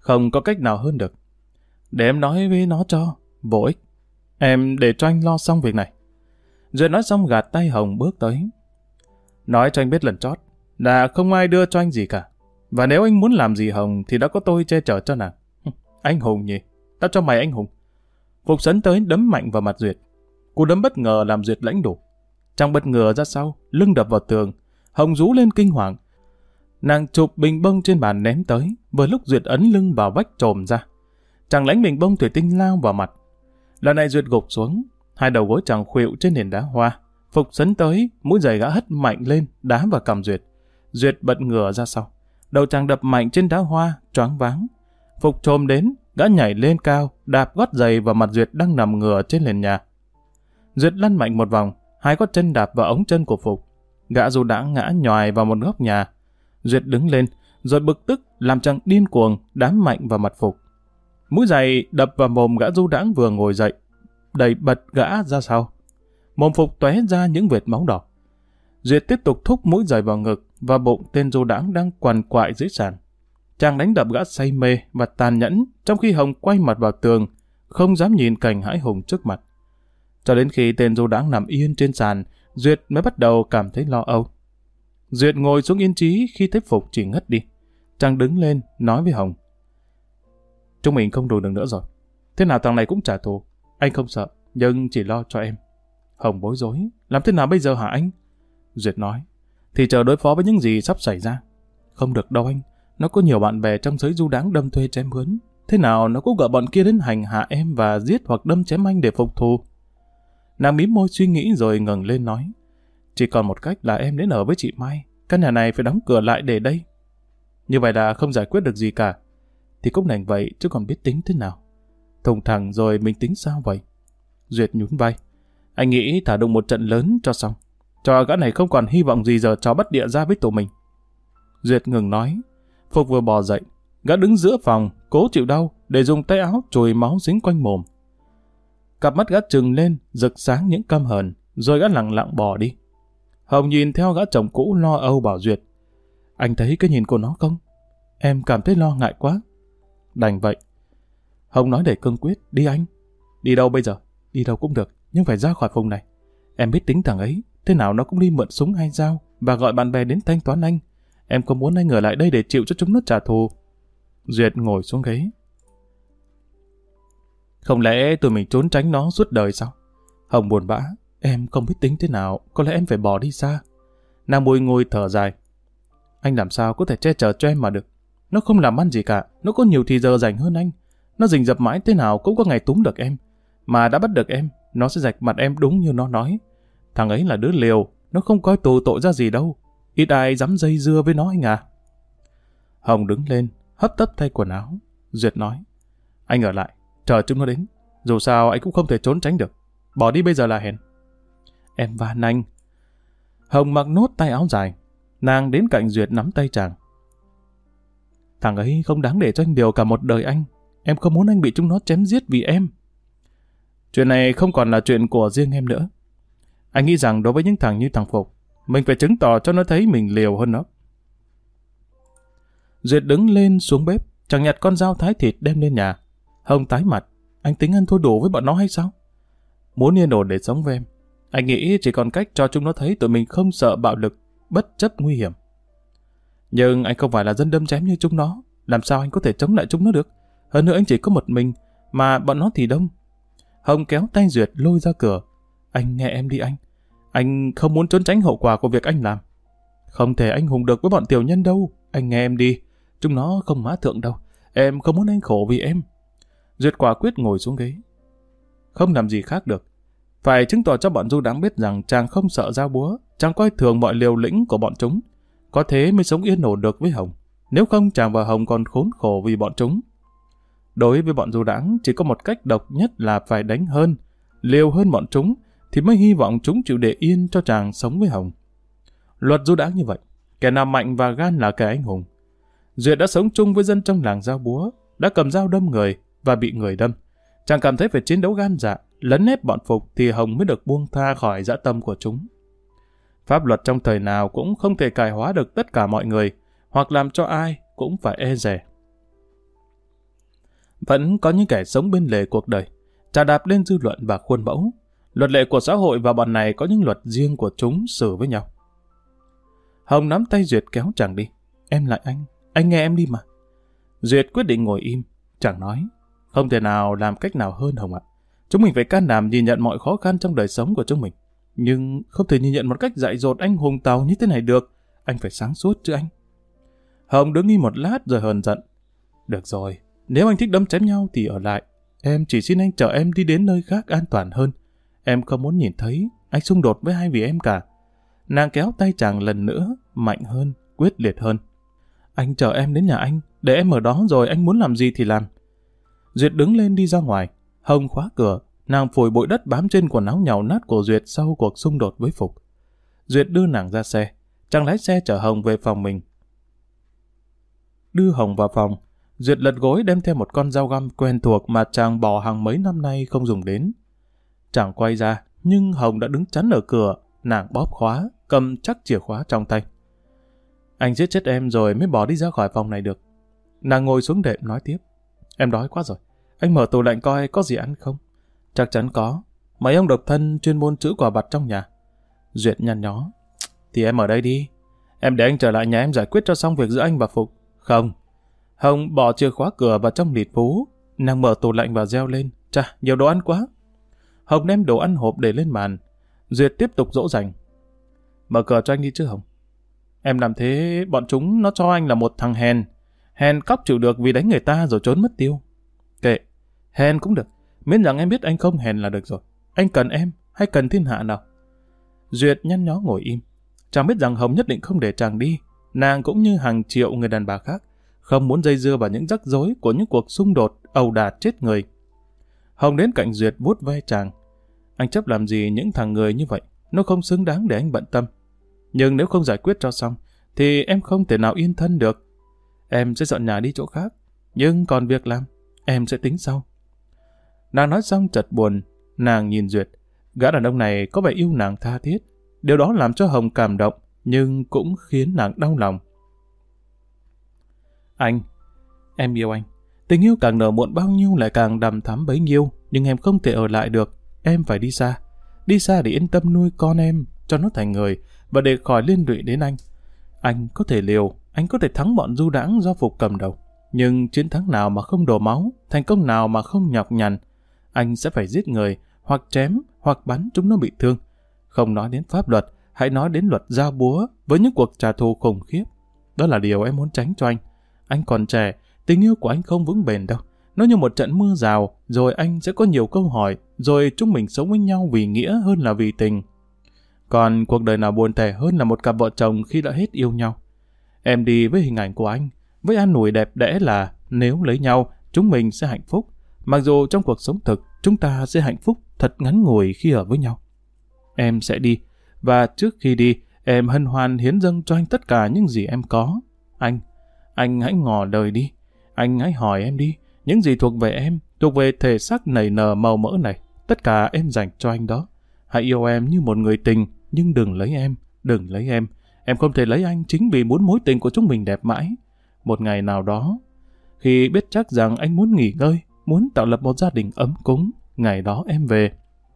Không có cách nào hơn được. Để em nói với nó cho, vô ích. Em để cho anh lo xong việc này. Duyệt nói xong gạt tay Hồng bước tới. Nói cho anh biết lần chót là không ai đưa cho anh gì cả. Và nếu anh muốn làm gì Hồng thì đã có tôi che chở cho nàng. Anh hùng nhỉ? Tao cho mày anh hùng. Phục sấn tới đấm mạnh vào mặt Duyệt. Cú đấm bất ngờ làm Duyệt lãnh đổ. Chàng bất ngờ ra sau, lưng đập vào tường. Hồng rú lên kinh hoàng. Nàng chụp bình bông trên bàn ném tới, vừa lúc Duyệt ấn lưng vào vách trồm ra. Chàng lãnh bình bông thủy tinh lao vào mặt. Lần này Duyệt gục xuống, hai đầu gối chàng khuỵu trên nền đá hoa. Phục sấn tới, mũi giày gã hất mạnh lên, đá vào cằm Duyệt. Duyệt bật ngửa ra sau. Đầu chàng đập mạnh trên đá hoa, choáng váng. Phục trồm đến, gã nhảy lên cao, đạp gót giày vào mặt Duyệt đang nằm ngửa trên nền nhà. Duyệt lăn mạnh một vòng, hai gót chân đạp vào ống chân của Phục. Gã dù đã ngã nhòi vào một góc nhà. Duyệt đứng lên, rồi bực tức làm chàng điên cuồng đám mạnh vào mặt Phục. Mũi giày đập vào mồm gã du đãng vừa ngồi dậy, đẩy bật gã ra sau. Mồm Phục tóe ra những vệt máu đỏ. Duyệt tiếp tục thúc mũi giày vào ngực và bụng tên du đãng đang quằn quại dưới sàn. Chàng đánh đập gã say mê và tàn nhẫn, trong khi Hồng quay mặt vào tường, không dám nhìn cảnh hãi hùng trước mặt. Cho đến khi tên du đãng nằm yên trên sàn, Duyệt mới bắt đầu cảm thấy lo âu. Duyệt ngồi xuống yên trí khi thấy Phục chỉ ngất đi. Chàng đứng lên nói với Hồng: Chúng mình không đùa được nữa rồi. Thế nào thằng này cũng trả thù. Anh không sợ, nhưng chỉ lo cho em. Hồng bối rối: Làm thế nào bây giờ hả anh? Duyệt nói: Thì chờ đối phó với những gì sắp xảy ra. Không được đâu anh. Nó có nhiều bạn bè trong giới du đãng đâm thuê chém mướn. Thế nào nó cũng gọi bọn kia đến hành hạ em và giết hoặc đâm chém anh để phục thù. Nàng mím môi suy nghĩ rồi ngẩng lên nói: Chỉ còn một cách là em đến ở với chị Mai. Căn nhà này phải đóng cửa lại để đây. Như vậy là không giải quyết được gì cả. Thì cũng đành vậy chứ còn biết tính thế nào. Thùng thẳng rồi mình tính sao vậy? Duyệt nhún vai: Anh nghĩ thả đụng một trận lớn cho xong. Cho gã này không còn hy vọng gì giờ cho bắt địa ra với tụi mình. Duyệt ngừng nói. Phục vừa bò dậy. Gã đứng giữa phòng, cố chịu đau để dùng tay áo chùi máu dính quanh mồm. Cặp mắt gã trừng lên, rực sáng những căm hờn, rồi gã lặng lặng bỏ đi. Hồng nhìn theo gã chồng cũ lo âu bảo Duyệt: Anh thấy cái nhìn của nó không? Em cảm thấy lo ngại quá. Đành vậy. Hồng nói để cương quyết: Đi anh. Đi đâu bây giờ? Đi đâu cũng được, nhưng phải ra khỏi vùng này. Em biết tính thằng ấy, thế nào nó cũng đi mượn súng hay dao và gọi bạn bè đến thanh toán anh. Em không muốn anh ở lại đây để chịu cho chúng nó trả thù. Duyệt ngồi xuống ghế. Không lẽ tụi mình trốn tránh nó suốt đời sao? Hồng buồn bã: Em không biết tính thế nào, có lẽ em phải bỏ đi xa. Nàng bùi ngồi thở dài: Anh làm sao có thể che chở cho em mà được? Nó không làm ăn gì cả, nó có nhiều thì giờ rảnh hơn anh. Nó rình rập mãi thế nào cũng có ngày túm được em. Mà đã bắt được em, nó sẽ rạch mặt em đúng như nó nói. Thằng ấy là đứa liều, nó không coi tù tội ra gì đâu. Ít ai dám dây dưa với nó anh à. Hồng đứng lên, hấp tấp thay quần áo. Duyệt nói: Anh ở lại, chờ chúng nó đến. Dù sao anh cũng không thể trốn tránh được. Bỏ đi bây giờ là hèn. Em van anh. Hồng mặc nốt tay áo dài. Nàng đến cạnh Duyệt nắm tay chàng. Thằng ấy không đáng để cho anh điều cả một đời anh. Em không muốn anh bị chúng nó chém giết vì em. Chuyện này không còn là chuyện của riêng em nữa. Anh nghĩ rằng đối với những thằng như thằng Phục, mình phải chứng tỏ cho nó thấy mình liều hơn nó. Duyệt đứng lên xuống bếp, chàng nhặt con dao thái thịt đem lên nhà. Hồng tái mặt: Anh tính ăn thua đủ với bọn nó hay sao? Muốn yên ổn để sống với em, anh nghĩ chỉ còn cách cho chúng nó thấy tụi mình không sợ bạo lực, bất chấp nguy hiểm. Nhưng anh không phải là dân đâm chém như chúng nó, làm sao anh có thể chống lại chúng nó được? Hơn nữa anh chỉ có một mình, mà bọn nó thì đông. Hồng kéo tay Duyệt lôi ra cửa. Anh nghe em đi anh. Anh không muốn trốn tránh hậu quả của việc anh làm. Không thể anh hùng được với bọn tiểu nhân đâu. Anh nghe em đi. Chúng nó không mã thượng đâu. Em không muốn anh khổ vì em. Duyệt quả quyết ngồi xuống ghế. Không làm gì khác được. Phải chứng tỏ cho bọn du đãng biết rằng chàng không sợ dao búa, chàng coi thường mọi liều lĩnh của bọn chúng. Có thế mới sống yên ổn được với Hồng. Nếu không chàng và Hồng còn khốn khổ vì bọn chúng. Đối với bọn du đãng chỉ có một cách độc nhất là phải đánh hơn, liều hơn bọn chúng, thì mới hy vọng chúng chịu để yên cho chàng sống với Hồng. Luật du đãng như vậy, kẻ nào mạnh và gan là kẻ anh hùng. Duyệt đã sống chung với dân trong làng dao búa, đã cầm dao đâm người và bị người đâm. Chàng cảm thấy phải chiến đấu gan dạ, lấn ép bọn Phục thì Hồng mới được buông tha khỏi dã tâm của chúng. Pháp luật trong thời nào cũng không thể cải hóa được tất cả mọi người, hoặc làm cho ai cũng phải e dè. Vẫn có những kẻ sống bên lề cuộc đời, chà đạp lên dư luận và khuôn mẫu. Luật lệ của xã hội và bọn này có những luật riêng của chúng xử với nhau. Hồng nắm tay Duyệt kéo chàng đi. Em lại anh, anh nghe em đi mà. Duyệt quyết định ngồi im, chẳng nói. Không thể nào làm cách nào hơn Hồng ạ. Chúng mình phải can đảm nhìn nhận mọi khó khăn trong đời sống của chúng mình. Nhưng không thể nhìn nhận một cách dại dột anh hùng tàu như thế này được. Anh phải sáng suốt chứ anh. Hồng đứng im một lát rồi hờn giận. Được rồi, nếu anh thích đâm chém nhau thì ở lại. Em chỉ xin anh chở em đi đến nơi khác an toàn hơn. Em không muốn nhìn thấy anh xung đột với hai vì em cả. Nàng kéo tay chàng lần nữa, mạnh hơn, quyết liệt hơn. Anh chở em đến nhà anh, để em ở đó rồi anh muốn làm gì thì làm. Duyệt đứng lên đi ra ngoài. Hồng khóa cửa, nàng phủi bụi đất bám trên quần áo nhàu nát của Duyệt sau cuộc xung đột với Phục. Duyệt đưa nàng ra xe. Chàng lái xe chở Hồng về phòng mình. Đưa Hồng vào phòng, Duyệt lật gối đem theo một con dao găm quen thuộc mà chàng bỏ hàng mấy năm nay không dùng đến. Chàng quay ra, nhưng Hồng đã đứng chắn ở cửa, nàng bóp khóa, cầm chắc chìa khóa trong tay. Anh giết chết em rồi mới bỏ đi ra khỏi phòng này được. Nàng ngồi xuống đệm nói tiếp. Em đói quá rồi, anh mở tủ lạnh coi có gì ăn không? Chắc chắn có, mấy ông độc thân chuyên môn trữ quà vặt trong nhà. Duyệt nhăn nhó. Thì em ở đây đi, em để anh trở lại nhà em giải quyết cho xong việc giữa anh và Phục. Không. Hồng bỏ chìa khóa cửa vào trong lịt phú, nàng mở tủ lạnh và reo lên. Chà, nhiều đồ ăn quá. Hồng đem đồ ăn hộp để lên bàn. Duyệt tiếp tục dỗ dành. Mở cửa cho anh đi chứ Hồng. Em làm thế bọn chúng nó cho anh là một thằng hèn. Hèn cóc chịu được vì đánh người ta rồi trốn mất tiêu. Kệ, hèn cũng được. Miễn rằng em biết anh không hèn là được rồi. Anh cần em hay cần thiên hạ nào? Duyệt nhăn nhó ngồi im. Chàng biết rằng Hồng nhất định không để chàng đi. Nàng cũng như hàng triệu người đàn bà khác, không muốn dây dưa vào những rắc rối của những cuộc xung đột ầu đà chết người. Hồng đến cạnh Duyệt vuốt ve chàng. Anh chấp làm gì những thằng người như vậy? Nó không xứng đáng để anh bận tâm. Nhưng nếu không giải quyết cho xong, thì em không thể nào yên thân được. Em sẽ dọn nhà đi chỗ khác. Nhưng còn việc làm, em sẽ tính sau. Nàng nói xong chợt buồn. Nàng nhìn Duyệt. Gã đàn ông này có vẻ yêu nàng tha thiết. Điều đó làm cho Hồng cảm động, nhưng cũng khiến nàng đau lòng. Anh, em yêu anh. Tình yêu càng nở muộn bao nhiêu lại càng đằm thắm bấy nhiêu. Nhưng em không thể ở lại được. Em phải đi xa. Đi xa để yên tâm nuôi con em, cho nó thành người, và để khỏi liên lụy đến anh. Anh có thể liều, anh có thể thắng bọn du đãng do Phục cầm đầu. Nhưng chiến thắng nào mà không đổ máu, thành công nào mà không nhọc nhằn. Anh sẽ phải giết người, hoặc chém, hoặc bắn chúng nó bị thương. Không nói đến pháp luật, hãy nói đến luật dao búa với những cuộc trả thù khủng khiếp. Đó là điều em muốn tránh cho anh. Anh còn trẻ, tình yêu của anh không vững bền đâu. Nó như một trận mưa rào, rồi anh sẽ có nhiều câu hỏi, rồi chúng mình sống với nhau vì nghĩa hơn là vì tình. Còn cuộc đời nào buồn tẻ hơn là một cặp vợ chồng khi đã hết yêu nhau. Em đi với hình ảnh của anh, với an ủi đẹp đẽ là nếu lấy nhau, chúng mình sẽ hạnh phúc. Mặc dù trong cuộc sống thực, chúng ta sẽ hạnh phúc thật ngắn ngủi khi ở với nhau. Em sẽ đi, và trước khi đi, em hân hoan hiến dâng cho anh tất cả những gì em có. Anh, anh hãy ngỏ lời đi. Anh hãy hỏi em đi. Những gì thuộc về em, thuộc về thể xác nảy nở màu mỡ này, tất cả em dành cho anh đó. Hãy yêu em như một người tình, nhưng đừng lấy em, đừng lấy em. Em không thể lấy anh chính vì muốn mối tình của chúng mình đẹp mãi. Một ngày nào đó, khi biết chắc rằng anh muốn nghỉ ngơi, muốn tạo lập một gia đình ấm cúng, ngày đó em về.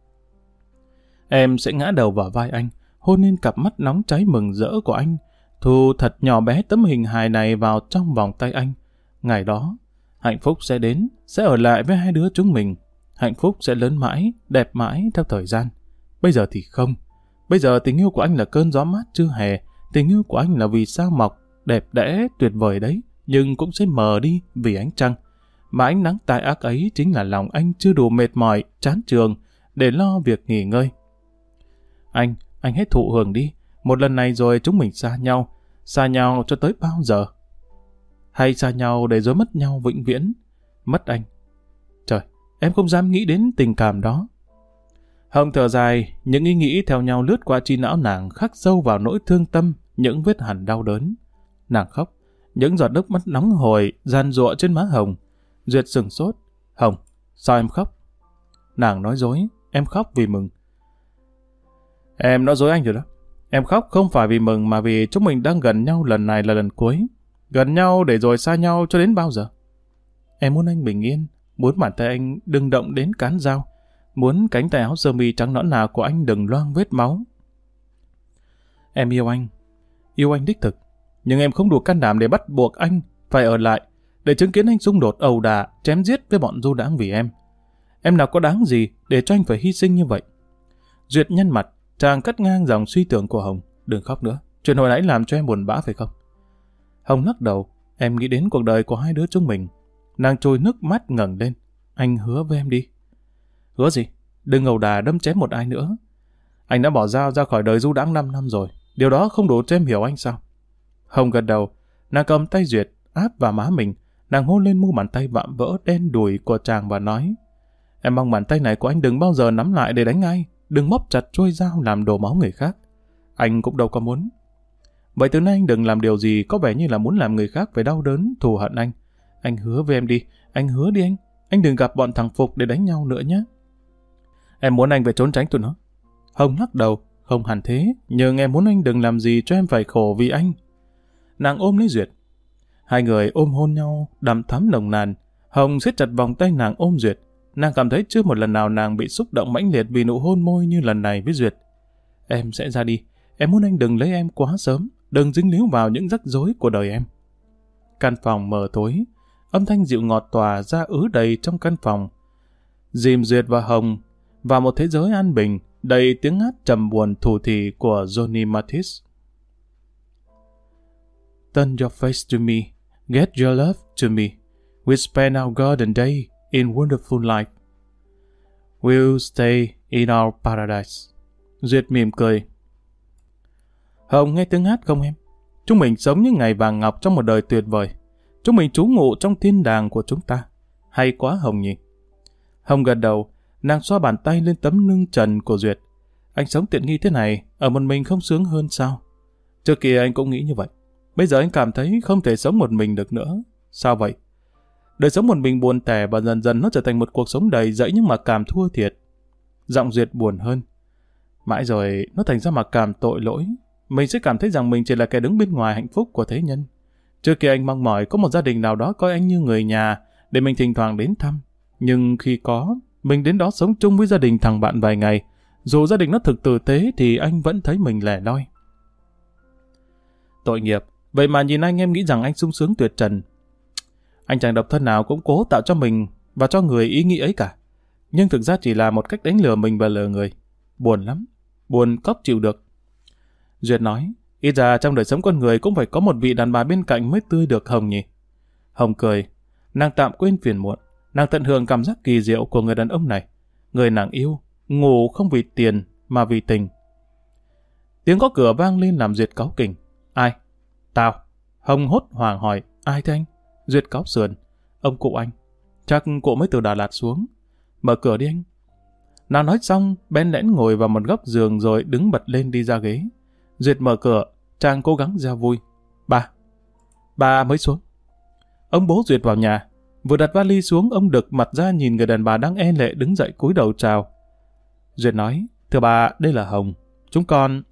Em sẽ ngã đầu vào vai anh, hôn lên cặp mắt nóng cháy mừng rỡ của anh, thu thật nhỏ bé tấm hình hài này vào trong vòng tay anh. Ngày đó, hạnh phúc sẽ đến, sẽ ở lại với hai đứa chúng mình. Hạnh phúc sẽ lớn mãi, đẹp mãi theo thời gian. Bây giờ thì không. Bây giờ tình yêu của anh là cơn gió mát trưa hè. Tình yêu của anh là vì sao mọc, đẹp đẽ, tuyệt vời đấy, nhưng cũng sẽ mờ đi vì ánh trăng. Mà ánh nắng tai ác ấy chính là lòng anh chưa đủ mệt mỏi, chán trường, để lo việc nghỉ ngơi. Anh, anh hãy thụ hưởng đi. Một lần này rồi chúng mình xa nhau. Xa nhau cho tới bao giờ? Hay xa nhau để rồi mất nhau vĩnh viễn? Mất anh. Trời, em không dám nghĩ đến tình cảm đó. Hồng thở dài, những ý nghĩ theo nhau lướt qua trí não nàng, khắc sâu vào nỗi thương tâm, những vết hằn đau đớn. Nàng khóc, những giọt nước mắt nóng hổi giàn giụa trên má Hồng. Duyệt sửng sốt. Hồng, sao em khóc? Nàng nói dối, em khóc vì mừng. Em nói dối anh rồi đó. Em khóc không phải vì mừng mà vì chúng mình đang gần nhau lần này là lần cuối. Gần nhau để rồi xa nhau cho đến bao giờ? Em muốn anh bình yên, muốn bàn tay anh đừng động đến cán dao, muốn cánh tay áo sơ mi trắng nõn nà của anh đừng loang vết máu. Em yêu anh, yêu anh đích thực, nhưng em không đủ can đảm để bắt buộc anh phải ở lại, để chứng kiến anh xung đột ẩu đả, chém giết với bọn du đãng vì em. Em nào có đáng gì để cho anh phải hy sinh như vậy? Duyệt nhăn mặt, chàng cắt ngang dòng suy tưởng của Hồng. Đừng khóc nữa, chuyện hồi nãy làm cho em buồn bã phải không? Hồng lắc đầu, em nghĩ đến cuộc đời của hai đứa chúng mình. Nàng trôi nước mắt ngẩng lên. Anh hứa với em đi. Hứa gì? Đừng ẩu đả đâm chém một ai nữa. Anh đã bỏ dao ra khỏi đời du đãng năm năm rồi. Điều đó không đủ cho em hiểu anh sao? Hồng gật đầu, nàng cầm tay Duyệt áp vào má mình, nàng hôn lên mu bàn tay vạm vỡ đen đùi của chàng và nói: em mong bàn tay này của anh đừng bao giờ nắm lại để đánh ai, đừng bóp chặt chuôi dao làm đổ máu người khác. Anh cũng đâu có muốn. Vậy từ nay anh đừng làm điều gì có vẻ như là muốn làm người khác phải đau đớn, thù hận anh. Anh hứa với em đi, anh hứa đi anh. Anh đừng gặp bọn thằng Phục để đánh nhau nữa nhé. Em muốn anh phải trốn tránh tụi nó. Hồng lắc đầu, không hẳn thế, nhưng em muốn anh đừng làm gì cho em phải khổ vì anh. Nàng ôm lấy Duyệt. Hai người ôm hôn nhau, đằm thắm nồng nàn. Hồng siết chặt vòng tay nàng ôm Duyệt. Nàng cảm thấy chưa một lần nào nàng bị xúc động mãnh liệt vì nụ hôn môi như lần này với Duyệt. Em sẽ ra đi. Em muốn anh đừng lấy em quá sớm, đừng dính líu vào những rắc rối của đời em. Căn phòng mờ tối, âm thanh dịu ngọt tỏa ra ứ đầy trong căn phòng. Dìm Duyệt và Hồng vào một thế giới an bình, đầy tiếng hát trầm buồn thủ thỉ của Johnny Mathis. Turn your face to me, get your love to me. We spend our golden day in wonderful life. We'll stay in our paradise. Duyệt mỉm cười. Hồng nghe tiếng hát không em? Chúng mình sống những ngày vàng ngọc trong một đời tuyệt vời. Chúng mình trú ngụ trong thiên đàng của chúng ta. Hay quá Hồng nhỉ? Hồng gật đầu, nàng xoa bàn tay lên tấm lưng trần của Duyệt. Anh sống tiện nghi thế này, ở một mình không sướng hơn sao? Trước kia anh cũng nghĩ như vậy. Bây giờ anh cảm thấy không thể sống một mình được nữa. Sao vậy? Đời sống một mình buồn tẻ và dần dần nó trở thành một cuộc sống đầy dẫy nhưng mà cảm thua thiệt. Giọng Duyệt buồn hơn. Mãi rồi nó thành ra mặc cảm tội lỗi. Mình sẽ cảm thấy rằng mình chỉ là kẻ đứng bên ngoài hạnh phúc của thế nhân. Trước kia anh mong mỏi có một gia đình nào đó coi anh như người nhà để mình thỉnh thoảng đến thăm. Nhưng khi có, mình đến đó sống chung với gia đình thằng bạn vài ngày. Dù gia đình nó thực tử tế thì anh vẫn thấy mình lẻ loi. Tội nghiệp. Vậy mà nhìn anh em nghĩ rằng anh sung sướng tuyệt trần. Anh chàng độc thân nào cũng cố tạo cho mình và cho người ý nghĩ ấy cả. Nhưng thực ra chỉ là một cách đánh lừa mình và lừa người. Buồn lắm. Buồn cóc chịu được. Duyệt nói, ít ra trong đời sống con người cũng phải có một vị đàn bà bên cạnh mới tươi được Hồng nhỉ. Hồng cười. Nàng tạm quên phiền muộn. Nàng tận hưởng cảm giác kỳ diệu của người đàn ông này. Người nàng yêu, ngủ không vì tiền mà vì tình. Tiếng gõ cửa vang lên làm Duyệt cáu kỉnh. Ai? Tao. Hồng hốt hoảng hỏi, ai thế anh? Duyệt cáu sườn. Ông cụ anh. Chắc cụ mới từ Đà Lạt xuống. Mở cửa đi anh. Nàng nói xong, bén lẽn ngồi vào một góc giường rồi đứng bật lên đi ra ghế. Duyệt mở cửa, chàng cố gắng ra vui. Ba. Ba mới xuống. Ông bố Duyệt vào nhà. Vừa đặt vali xuống, ông đực mặt ra nhìn người đàn bà đang e lệ đứng dậy cúi đầu chào. Duyệt nói, thưa bà, đây là Hồng. Chúng con...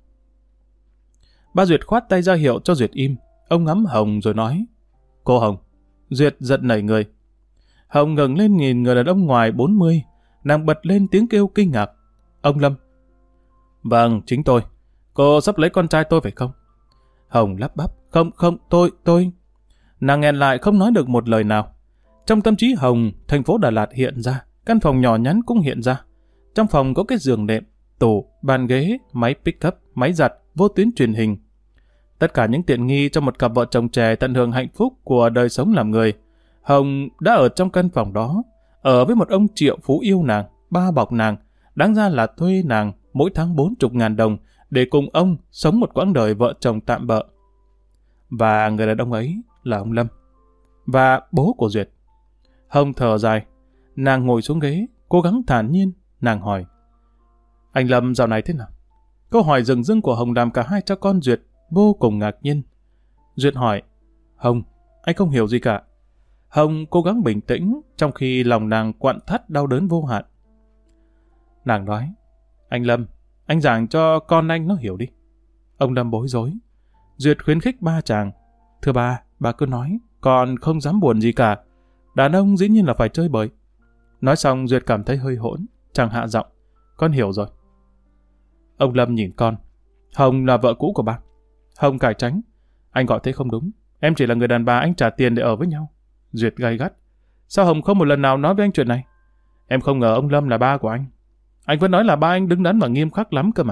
Ba Duyệt khoát tay ra hiệu cho Duyệt im. Ông ngắm Hồng rồi nói, cô Hồng. Duyệt giận nảy người. Hồng ngẩng lên nhìn người đàn ông ngoài bốn mươi. Nàng bật lên tiếng kêu kinh ngạc. Ông Lâm. Vâng, chính tôi. Cô sắp lấy con trai tôi phải không? Hồng lắp bắp. Không, không, tôi, tôi... Nàng nghẹn lại không nói được một lời nào. Trong tâm trí Hồng, thành phố Đà Lạt hiện ra. Căn phòng nhỏ nhắn cũng hiện ra. Trong phòng có cái giường đệm, tủ, bàn ghế, máy pick-up, máy giặt, vô tuyến truyền hình. Tất cả những tiện nghi cho một cặp vợ chồng trẻ tận hưởng hạnh phúc của đời sống làm người. Hồng đã ở trong căn phòng đó, ở với một ông triệu phú yêu nàng, ba bọc nàng, đáng ra là thuê nàng mỗi tháng bốn chục ngàn đồng để cùng ông sống một quãng đời vợ chồng tạm bợ. Và người đàn ông ấy là ông Lâm, và bố của Duyệt. Hồng thở dài, nàng ngồi xuống ghế, cố gắng thản nhiên, nàng hỏi. Anh Lâm dạo này thế nào? Câu hỏi rừng rưng của Hồng làm cả hai cha con Duyệt vô cùng ngạc nhiên. Duyệt hỏi, Hồng, anh không hiểu gì cả. Hồng cố gắng bình tĩnh, trong khi lòng nàng quặn thắt đau đớn vô hạn. Nàng nói, anh Lâm, anh giảng cho con anh nó hiểu đi. Ông Lâm bối rối. Duyệt khuyến khích ba chàng. Thưa ba, ba cứ nói, con không dám buồn gì cả. Đàn ông dĩ nhiên là phải chơi bời. Nói xong Duyệt cảm thấy hơi hỗn, chàng hạ giọng. Con hiểu rồi. Ông Lâm nhìn con. Hồng là vợ cũ của ba. Hồng cải tránh. Anh gọi thế không đúng. Em chỉ là người đàn bà anh trả tiền để ở với nhau. Duyệt gay gắt. Sao Hồng không một lần nào nói với anh chuyện này? Em không ngờ ông Lâm là ba của anh. Anh vẫn nói là ba anh đứng đắn và nghiêm khắc lắm cơ mà.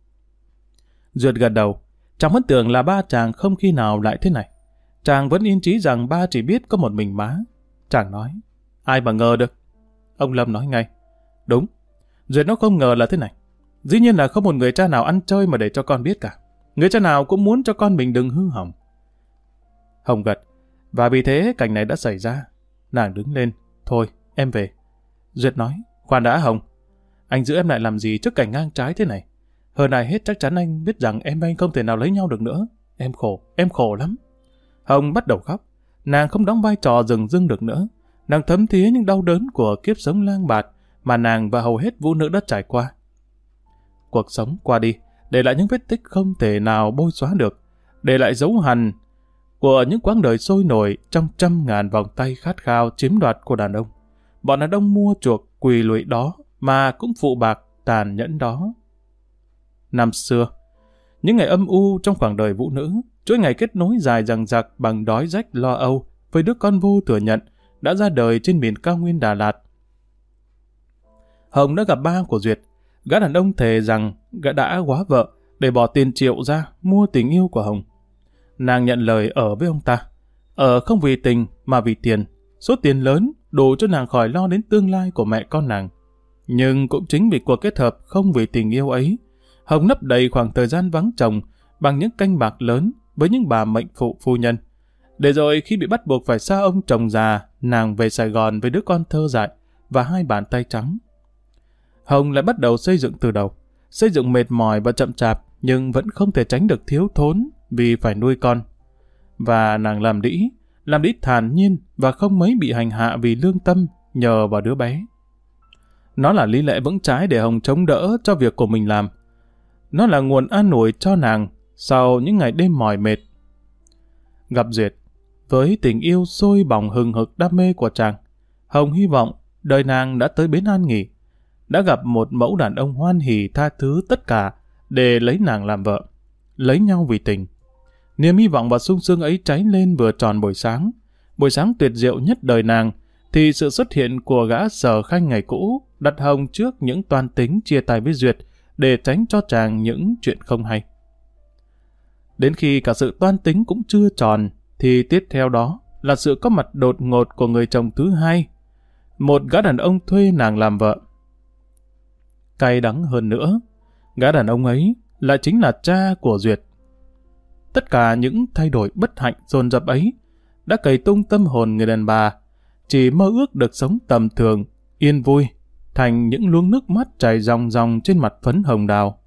Duyệt gật đầu. Chàng vẫn tưởng là ba chàng không khi nào lại thế này. Chàng vẫn yên trí rằng ba chỉ biết có một mình má. Chàng nói. Ai mà ngờ được. Ông Lâm nói ngay. Đúng. Duyệt nó không ngờ là thế này. Dĩ nhiên là không một người cha nào ăn chơi mà để cho con biết cả. Người cha nào cũng muốn cho con mình đừng hư hỏng. Hồng gật. Và vì thế cảnh này đã xảy ra. Nàng đứng lên. Thôi, em về. Duyệt nói. Khoan đã Hồng. Anh giữ em lại làm gì trước cảnh ngang trái thế này? Hơn ai hết chắc chắn anh biết rằng em và anh không thể nào lấy nhau được nữa. Em khổ, em khổ lắm. Hồng bắt đầu khóc. Nàng không đóng vai trò dừng dưng được nữa. Nàng thấm thía những đau đớn của kiếp sống lang bạt mà nàng và hầu hết phụ nữ đã trải qua. Cuộc sống qua đi, để lại những vết tích không thể nào bôi xóa được, để lại dấu hằn của những quãng đời sôi nổi trong trăm ngàn vòng tay khát khao chiếm đoạt của đàn ông. Bọn đàn ông mua chuộc quỳ lụy đó mà cũng phụ bạc tàn nhẫn đó. Năm xưa, những ngày âm u trong khoảng đời phụ nữ, chuỗi ngày kết nối dài dằng dặc bằng đói rách lo âu với đứa con vô thừa nhận đã ra đời trên miền cao nguyên Đà Lạt. Hồng đã gặp ba của Duyệt. Gã đàn ông thề rằng gã đã quá vợ để bỏ tiền triệu ra mua tình yêu của Hồng. Nàng nhận lời ở với ông ta. Ở không vì tình mà vì tiền. Số tiền lớn đủ cho nàng khỏi lo đến tương lai của mẹ con nàng. Nhưng cũng chính vì cuộc kết hợp không vì tình yêu ấy, Hồng lấp đầy khoảng thời gian vắng chồng bằng những canh bạc lớn với những bà mệnh phụ phu nhân. Để rồi khi bị bắt buộc phải xa ông chồng già, nàng về Sài Gòn với đứa con thơ dại và hai bàn tay trắng. Hồng lại bắt đầu xây dựng từ đầu. Xây dựng mệt mỏi và chậm chạp, nhưng vẫn không thể tránh được thiếu thốn vì phải nuôi con. Và nàng làm đĩ, làm đĩ thản nhiên và không mấy bị hành hạ vì lương tâm nhờ vào đứa bé. Nó là lý lẽ vững chãi để Hồng chống đỡ cho việc của mình làm. Nó là nguồn an ủi cho nàng sau những ngày đêm mỏi mệt. Gặp Duyệt, với tình yêu sôi bỏng hừng hực đam mê của chàng, Hồng hy vọng đời nàng đã tới bến an nghỉ, đã gặp một mẫu đàn ông hoan hỉ tha thứ tất cả để lấy nàng làm vợ, lấy nhau vì tình. Niềm hy vọng và sung sướng ấy cháy lên vừa tròn buổi sáng, buổi sáng tuyệt diệu nhất đời nàng, thì sự xuất hiện của gã Sở Khanh ngày cũ đặt Hồng trước những toan tính chia tay với Duyệt để tránh cho chàng những chuyện không hay. Đến khi cả sự toan tính cũng chưa tròn, thì tiếp theo đó là sự có mặt đột ngột của người chồng thứ hai, một gã đàn ông thuê nàng làm vợ. Cay đắng hơn nữa, gã đàn ông ấy lại chính là cha của Duyệt. Tất cả những thay đổi bất hạnh dồn dập ấy đã cày tung tâm hồn người đàn bà, chỉ mơ ước được sống tầm thường, yên vui, thành những luống nước mắt chảy ròng ròng trên mặt phấn hồng đào.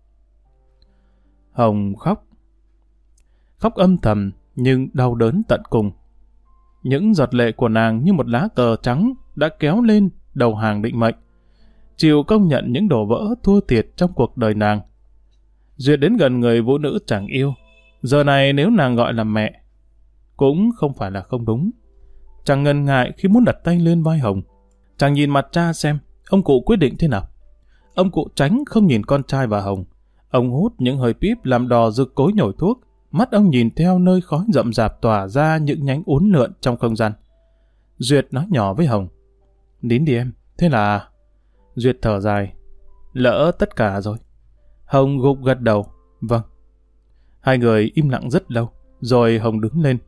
Hồng khóc. Khóc âm thầm nhưng đau đớn tận cùng. Những giọt lệ của nàng như một lá cờ trắng đã kéo lên đầu hàng định mệnh, chịu công nhận những đổ vỡ thua thiệt trong cuộc đời nàng. Duyệt đến gần người phụ nữ chàng yêu. Giờ này nếu nàng gọi là mẹ, cũng không phải là không đúng. Chàng ngần ngại khi muốn đặt tay lên vai Hồng. Chàng nhìn mặt cha xem ông cụ quyết định thế nào. Ông cụ tránh không nhìn con trai và Hồng. Ông hút những hơi píp làm đò rực cối nhồi thuốc. Mắt ông nhìn theo nơi khói rậm rạp tỏa ra những nhánh uốn lượn trong không gian. Duyệt nói nhỏ với Hồng. Nín đi em. Thế là... Duyệt thở dài. Lỡ tất cả rồi. Hồng gục gật đầu. Vâng. Hai người im lặng rất lâu. Rồi Hồng đứng lên.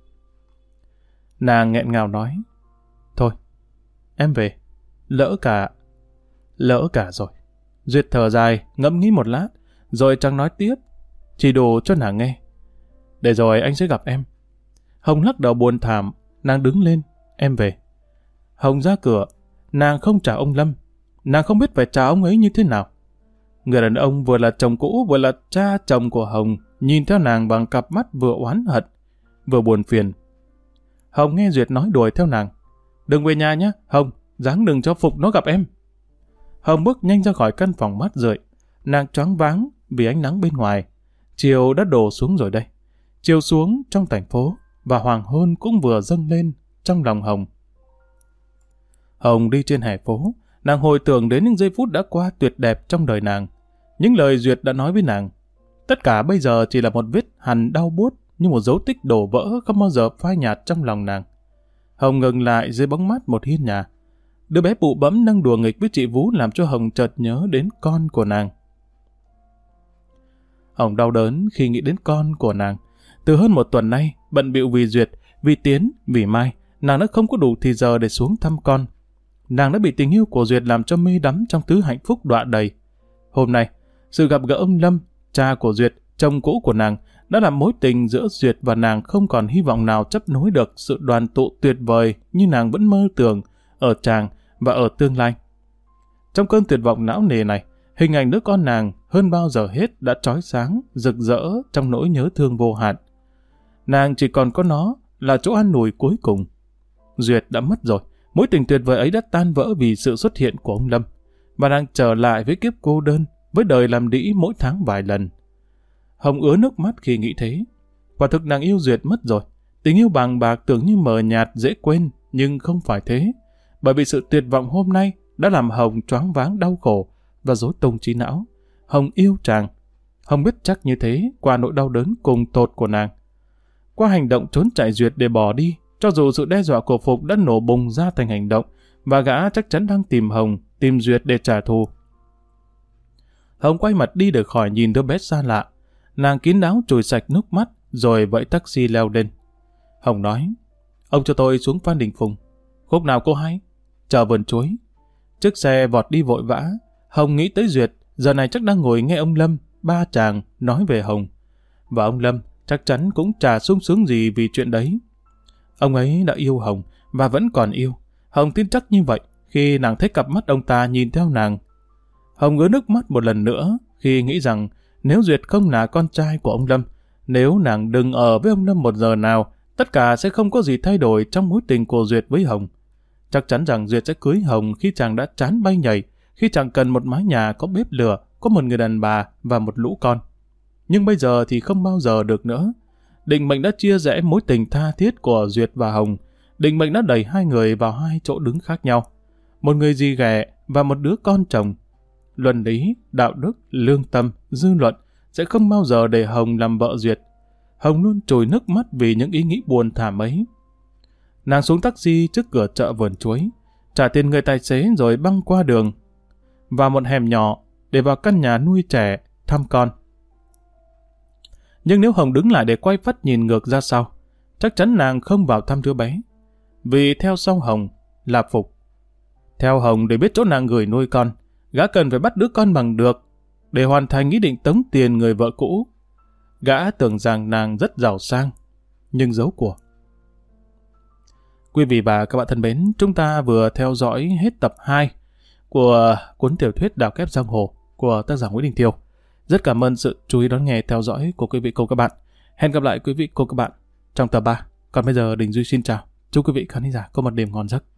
Nàng nghẹn ngào nói. Thôi, em về. Lỡ cả... Lỡ cả rồi. Duyệt thở dài, ngẫm nghĩ một lát. Rồi chẳng nói tiếp. Chỉ đủ cho nàng nghe. Để rồi anh sẽ gặp em. Hồng lắc đầu buồn thảm. Nàng đứng lên. Em về. Hồng ra cửa. Nàng không trả ông Lâm. Nàng không biết phải trả ông ấy như thế nào. Người đàn ông vừa là chồng cũ vừa là cha chồng của Hồng nhìn theo nàng bằng cặp mắt vừa oán hận vừa buồn phiền. Hồng nghe Duyệt nói đùa theo nàng. Đừng về nhà nhé, Hồng. Dáng đừng cho Phục nó gặp em. Hồng bước nhanh ra khỏi căn phòng mát rượi. Nàng choáng váng vì ánh nắng bên ngoài. Chiều đã đổ xuống rồi đây. Chiều xuống trong thành phố và hoàng hôn cũng vừa dâng lên trong lòng Hồng. Hồng đi trên hè phố, nàng hồi tưởng đến những giây phút đã qua tuyệt đẹp trong đời nàng. Những lời Duyệt đã nói với nàng. Tất cả bây giờ chỉ là một vết hằn đau buốt như một dấu tích đổ vỡ không bao giờ phai nhạt trong lòng nàng. Hồng ngừng lại dưới bóng mát một hiên nhà. Đứa bé bụ bẫm đang đùa nghịch với chị Vú làm cho Hồng chợt nhớ đến con của nàng. Hồng đau đớn khi nghĩ đến con của nàng. Từ hơn một tuần nay, bận bịu vì Duyệt, vì Tiến, vì Mai, nàng đã không có đủ thì giờ để xuống thăm con. Nàng đã bị tình yêu của Duyệt làm cho mê đắm trong thứ hạnh phúc đọa đầy. Hôm nay, sự gặp gỡ ông Lâm, cha của Duyệt, chồng cũ của nàng, đã làm mối tình giữa Duyệt và nàng không còn hy vọng nào chấp nối được sự đoàn tụ tuyệt vời như nàng vẫn mơ tưởng ở chàng và ở tương lai. Trong cơn tuyệt vọng não nề này, hình ảnh đứa con nàng hơn bao giờ hết đã chói sáng, rực rỡ trong nỗi nhớ thương vô hạn. Nàng chỉ còn có nó là chỗ an ủi cuối cùng. Duyệt đã mất rồi, mối tình tuyệt vời ấy đã tan vỡ vì sự xuất hiện của ông Lâm, và nàng trở lại với kiếp cô đơn, với đời làm đĩ mỗi tháng vài lần. Hồng ứa nước mắt khi nghĩ thế. Quả thực nàng yêu Duyệt mất rồi. Tình yêu bàng bạc tưởng như mờ nhạt dễ quên, nhưng không phải thế. Bởi vì sự tuyệt vọng hôm nay đã làm Hồng choáng váng đau khổ và rối tung trí não. Hồng yêu chàng. Hồng biết chắc như thế qua nỗi đau đớn cùng tột của nàng. Qua hành động trốn chạy Duyệt để bỏ đi, cho dù sự đe dọa của Phục đã nổ bùng ra thành hành động, và gã chắc chắn đang tìm Hồng, tìm Duyệt để trả thù. Hồng quay mặt đi để khỏi nhìn đứa bé xa lạ. Nàng kín đáo chùi sạch nước mắt, rồi vẫy taxi leo lên. Hồng nói, ông cho tôi xuống Phan Đình Phùng. Khúc nào cô hay? Chờ vườn chuối. Chiếc xe vọt đi vội vã. Hồng nghĩ tới Duyệt, giờ này chắc đang ngồi nghe ông Lâm, ba chàng, nói về Hồng. Và ông Lâm chắc chắn cũng chả sung sướng gì vì chuyện đấy. Ông ấy đã yêu Hồng, và vẫn còn yêu. Hồng tin chắc như vậy, khi nàng thấy cặp mắt ông ta nhìn theo nàng. Hồng ứa nước mắt một lần nữa, khi nghĩ rằng nếu Duyệt không là con trai của ông Lâm, nếu nàng đừng ở với ông Lâm một giờ nào, tất cả sẽ không có gì thay đổi trong mối tình của Duyệt với Hồng. Chắc chắn rằng Duyệt sẽ cưới Hồng khi chàng đã chán bay nhảy, khi chàng cần một mái nhà có bếp lửa, có một người đàn bà và một lũ con. Nhưng bây giờ thì không bao giờ được nữa. Định mệnh đã chia rẽ mối tình tha thiết của Duyệt và Hồng. Định mệnh đã đẩy hai người vào hai chỗ đứng khác nhau. Một người dì ghẻ và một đứa con chồng. Luân lý, đạo đức, lương tâm, dư luận sẽ không bao giờ để Hồng làm vợ Duyệt. Hồng luôn trồi nước mắt vì những ý nghĩ buồn thảm ấy. Nàng xuống taxi trước cửa chợ vườn chuối, trả tiền người tài xế rồi băng qua đường, vào một hẻm nhỏ để vào căn nhà nuôi trẻ, thăm con. Nhưng nếu Hồng đứng lại để quay phắt nhìn ngược ra sau, chắc chắn nàng không vào thăm đứa bé. Vì theo sau Hồng là Phục. Theo Hồng để biết chỗ nàng gửi nuôi con, gã cần phải bắt đứa con bằng được để hoàn thành ý định tống tiền người vợ cũ. Gã tưởng rằng nàng rất giàu sang, nhưng giấu của. Quý vị và các bạn thân mến, chúng ta vừa theo dõi hết tập hai của cuốn tiểu thuyết Đào Kép Giang Hồ của tác giả Nguyễn Đình Thiều. Rất cảm ơn sự chú ý đón nghe theo dõi của quý vị cô các bạn. Hẹn gặp lại quý vị cô các bạn trong tập ba. Còn bây giờ Đình Duy xin chào. Chúc quý vị khán giả có một đêm ngon giấc.